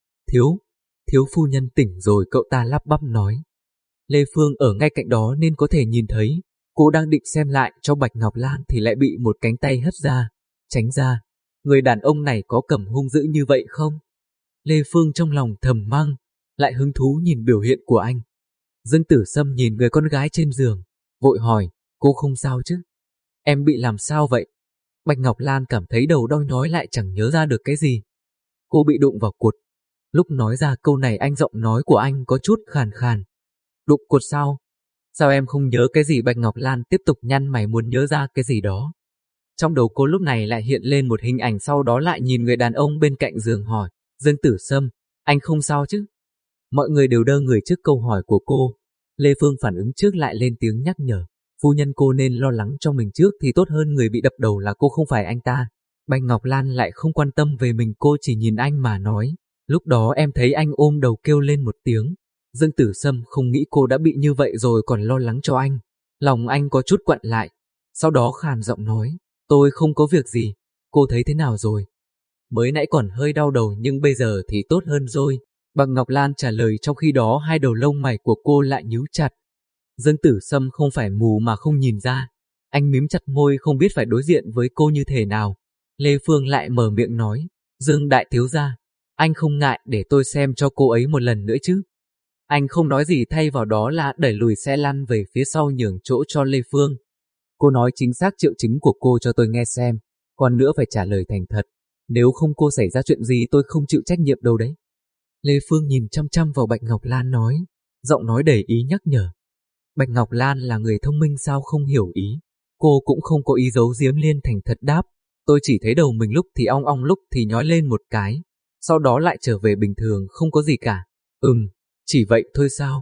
Thiếu phu nhân tỉnh rồi, cậu ta lắp bắp nói. Lê Phương ở ngay cạnh đó nên có thể nhìn thấy. Cô đang định xem lại cho Bạch Ngọc Lan thì lại bị một cánh tay hất ra. Tránh ra. Người đàn ông này có cầm hung dữ như vậy không? Lê Phương trong lòng thầm mang, lại hứng thú nhìn biểu hiện của anh. Dương Tử Sâm nhìn người con gái trên giường, vội hỏi, cô không sao chứ? Em bị làm sao vậy? Bạch Ngọc Lan cảm thấy đầu đau nhói, lại chẳng nhớ ra được cái gì. Cô bị đụng vào cột. Lúc nói ra câu này, giọng nói của anh có chút khàn khàn. Đụng cột sao? Sao em không nhớ cái gì? Bạch Ngọc Lan tiếp tục nhăn mày, muốn nhớ ra cái gì đó. Trong đầu cô lúc này lại hiện lên một hình ảnh, sau đó lại nhìn người đàn ông bên cạnh giường hỏi, Dương Tử Sâm, anh không sao chứ? Mọi người đều đơ người trước câu hỏi của cô. Lê Phương phản ứng trước, lại lên tiếng nhắc nhở. Phu nhân, cô nên lo lắng cho mình trước thì tốt hơn, người bị đập đầu là cô không phải anh ta. Bạch Ngọc Lan lại không quan tâm về mình, cô chỉ nhìn anh mà nói. Lúc đó em thấy anh ôm đầu kêu lên một tiếng. Dương Tử Sâm không nghĩ cô đã bị như vậy rồi còn lo lắng cho anh. Lòng anh có chút quặn lại. Sau đó khàn giọng nói, tôi không có việc gì. Cô thấy thế nào rồi? Mới nãy còn hơi đau đầu, nhưng bây giờ thì tốt hơn rồi. Bạch Ngọc Lan trả lời, trong khi đó hai đầu lông mày của cô lại nhíu chặt. Dương Tử Sâm không phải mù mà không nhìn ra. Anh mím chặt môi, không biết phải đối diện với cô như thế nào. Lê Phương lại mở miệng nói, Dương đại thiếu gia, anh không ngại để tôi xem cho cô ấy một lần nữa chứ? Anh không nói gì, thay vào đó là đẩy lùi xe lăn về phía sau, nhường chỗ cho Lê Phương. Cô nói chính xác triệu chứng của cô cho tôi nghe xem, còn nữa phải trả lời thành thật. Nếu không cô xảy ra chuyện gì tôi không chịu trách nhiệm đâu đấy. Lê Phương nhìn chăm chăm vào Bạch Ngọc Lan nói, giọng nói đầy ý nhắc nhở. Bạch Ngọc Lan là người thông minh sao không hiểu ý. Cô cũng không có ý giấu giếm, liền thành thật đáp. Tôi chỉ thấy đầu mình lúc thì ong ong, lúc thì nhói lên một cái, sau đó lại trở về bình thường, không có gì cả. Chỉ vậy thôi sao?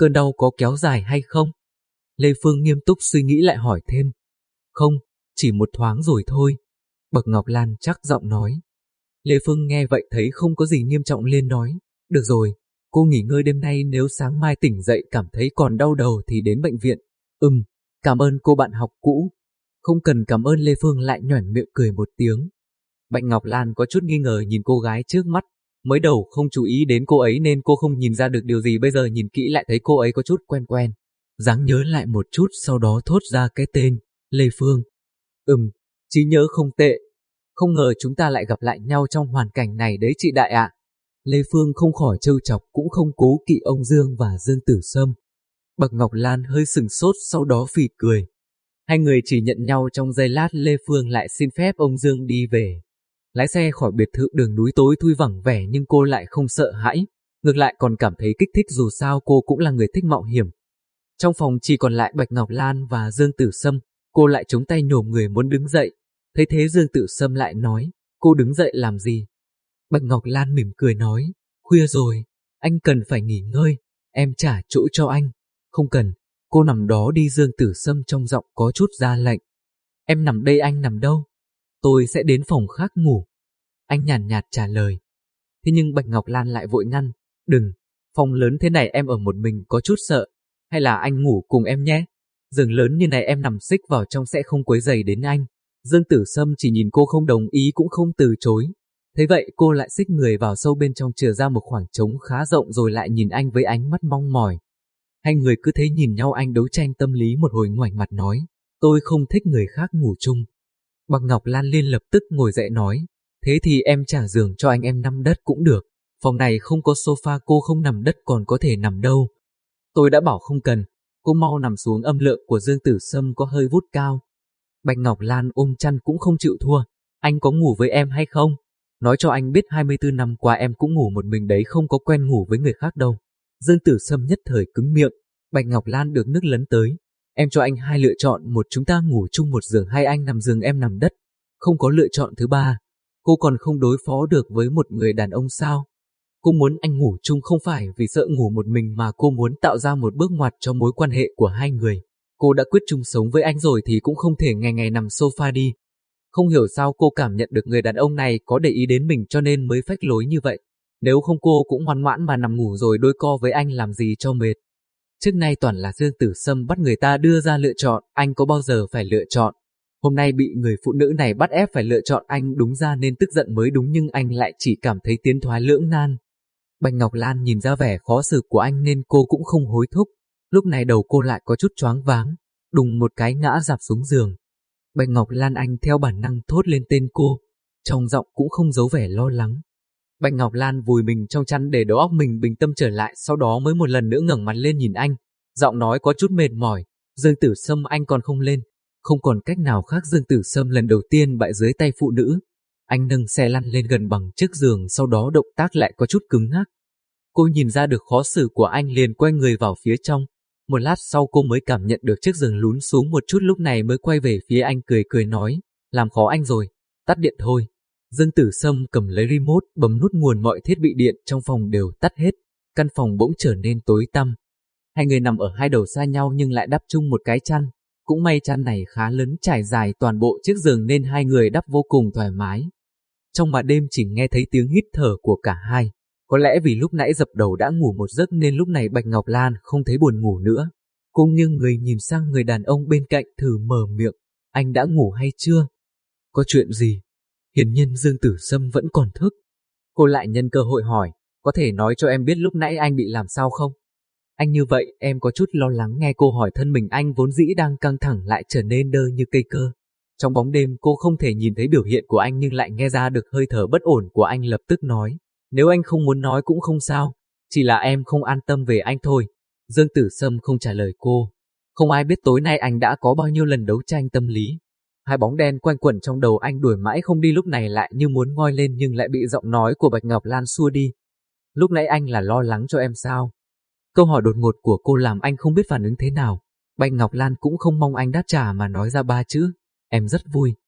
cơn đau có kéo dài hay không? Lê Phương nghiêm túc suy nghĩ lại hỏi thêm. Không, chỉ một thoáng rồi thôi. Bạch Ngọc Lan chắc giọng nói. Lê Phương nghe vậy thấy không có gì nghiêm trọng liền nói. Được rồi, cô nghỉ ngơi đêm nay, nếu sáng mai tỉnh dậy cảm thấy còn đau đầu thì đến bệnh viện. Cảm ơn cô bạn học cũ. Không cần cảm ơn, Lê Phương lại nhoẻn miệng cười một tiếng. Bạch Ngọc Lan có chút nghi ngờ nhìn cô gái trước mắt. Mới đầu không chú ý đến cô ấy nên cô không nhìn ra được điều gì, bây giờ nhìn kỹ lại thấy cô ấy có chút quen quen. Dáng nhớ lại một chút sau đó thốt ra cái tên, Lê Phương. Trí nhớ không tệ. Không ngờ chúng ta lại gặp lại nhau trong hoàn cảnh này đấy chị Đại ạ. Lê Phương không khỏi trêu chọc cũng không cố kỵ ông Dương và Dương Tử Sâm. Bạch Ngọc Lan hơi sừng sốt sau đó phì cười. Hai người chỉ nhận nhau trong giây lát, Lê Phương lại xin phép ông Dương đi về. Lái xe khỏi biệt thự, đường núi tối thui vắng vẻ nhưng cô lại không sợ hãi, ngược lại còn cảm thấy kích thích, dù sao cô cũng là người thích mạo hiểm. Trong phòng chỉ còn lại Bạch Ngọc Lan và Dương Tử Sâm, cô lại chống tay nhổm người muốn đứng dậy. Thấy thế Dương Tử Sâm lại nói, cô đứng dậy làm gì? Bạch Ngọc Lan mỉm cười nói, khuya rồi, anh cần phải nghỉ ngơi, em trả chỗ cho anh. Không cần, cô nằm đó đi. Dương Tử Sâm trong giọng có chút ra lệnh. Em nằm đây, anh nằm đâu? Tôi sẽ đến phòng khác ngủ. Anh nhàn nhạt trả lời. Thế nhưng Bạch Ngọc Lan lại vội ngăn, đừng, phòng lớn thế này em ở một mình có chút sợ, hay là anh ngủ cùng em nhé. Giường lớn như này em nằm xích vào trong sẽ không quấy rầy đến anh. Dương Tử Sâm chỉ nhìn cô không đồng ý cũng không từ chối. Thế vậy cô lại xích người vào sâu bên trong, chừa ra một khoảng trống khá rộng rồi lại nhìn anh với ánh mắt mong mỏi. Hai người cứ thế nhìn nhau, anh đấu tranh tâm lý một hồi ngoảnh mặt nói, tôi không thích người khác ngủ chung. Bạch Ngọc Lan liền lập tức ngồi dậy nói, thế thì em trả giường cho anh, em nằm đất cũng được. Phòng này không có sofa, cô không nằm đất còn có thể nằm đâu. Tôi đã bảo không cần, cô mau nằm xuống. Âm lượng của Dương Tử Sâm có hơi vút cao. Bạch Ngọc Lan ôm chăn cũng không chịu thua, anh có ngủ với em hay không? Nói cho anh biết 24 năm qua em cũng ngủ một mình đấy, không có quen ngủ với người khác đâu. Dương Tử Sâm nhất thời cứng miệng. Bạch Ngọc Lan được nước lấn tới. Em cho anh hai lựa chọn, một chúng ta ngủ chung một giường, hay anh nằm giường em nằm đất. Không có lựa chọn thứ ba. Cô còn không đối phó được với một người đàn ông sao? Cô muốn anh ngủ chung không phải vì sợ ngủ một mình mà cô muốn tạo ra một bước ngoặt cho mối quan hệ của hai người. Cô đã quyết chung sống với anh rồi thì cũng không thể ngày ngày nằm sofa đi. Không hiểu sao cô cảm nhận được người đàn ông này có để ý đến mình cho nên mới phách lối như vậy. Nếu không cô cũng ngoan ngoãn mà nằm ngủ rồi đôi co với anh làm gì cho mệt. Trước nay toàn là Dương Tử Sâm bắt người ta đưa ra lựa chọn, anh có bao giờ phải lựa chọn. Hôm nay bị người phụ nữ này bắt ép phải lựa chọn, anh đúng ra nên tức giận mới đúng, nhưng anh lại chỉ cảm thấy tiến thoái lưỡng nan. Bạch Ngọc Lan nhìn ra vẻ khó xử của anh nên cô cũng không hối thúc. Lúc này đầu cô lại có chút choáng váng, đùng một cái ngã rạp xuống giường. Bạch Ngọc Lan, anh theo bản năng thốt lên tên cô, trong giọng cũng không giấu vẻ lo lắng. Bạch Ngọc Lan vùi mình trong chăn để đầu óc mình bình tâm trở lại, sau đó mới một lần nữa ngẩng mặt lên nhìn anh, giọng nói có chút mệt mỏi, Dương Tử Sâm anh còn không lên. Không còn cách nào khác, Dương Tử Sâm lần đầu tiên bại dưới tay phụ nữ. Anh nâng xe lăn lên gần bằng chiếc giường, sau đó động tác lại có chút cứng ngắc. Cô nhìn ra được khó xử của anh liền quay người vào phía trong. Một lát sau cô mới cảm nhận được chiếc giường lún xuống một chút, lúc này mới quay về phía anh cười cười nói, làm khó anh rồi, tắt điện thôi. Dương Tử Sâm cầm lấy remote bấm nút nguồn, mọi thiết bị điện trong phòng đều tắt hết, căn phòng bỗng trở nên tối tăm. Hai người nằm ở hai đầu xa nhau nhưng lại đắp chung một cái chăn, cũng may chăn này khá lớn trải dài toàn bộ chiếc giường nên hai người đắp vô cùng thoải mái. Trong màn đêm chỉ nghe thấy tiếng hít thở của cả hai, có lẽ vì lúc nãy dập đầu đã ngủ một giấc nên lúc này Bạch Ngọc Lan không thấy buồn ngủ nữa. Cô nghiêng người nhìn sang người đàn ông bên cạnh thử mở miệng, anh đã ngủ hay chưa? Có chuyện gì? Hiển nhiên Dương Tử Sâm vẫn còn thức. Cô lại nhân cơ hội hỏi, có thể nói cho em biết lúc nãy anh bị làm sao không? Anh như vậy em có chút lo lắng. Nghe cô hỏi, thân mình anh vốn dĩ đang căng thẳng lại trở nên đơ như cây cơ. Trong bóng đêm cô không thể nhìn thấy biểu hiện của anh nhưng lại nghe ra được hơi thở bất ổn của anh, lập tức nói, nếu anh không muốn nói cũng không sao, chỉ là em không an tâm về anh thôi. Dương Tử Sâm không trả lời cô. Không ai biết tối nay anh đã có bao nhiêu lần đấu tranh tâm lý. Hai bóng đen quanh quẩn trong đầu anh đuổi mãi không đi, lúc này lại như muốn ngoi lên nhưng lại bị giọng nói của Bạch Ngọc Lan xua đi. Lúc nãy anh là lo lắng cho em sao? Câu hỏi đột ngột của cô làm anh không biết phản ứng thế nào. Bạch Ngọc Lan cũng không mong anh đáp trả mà nói ra ba chữ, em rất vui.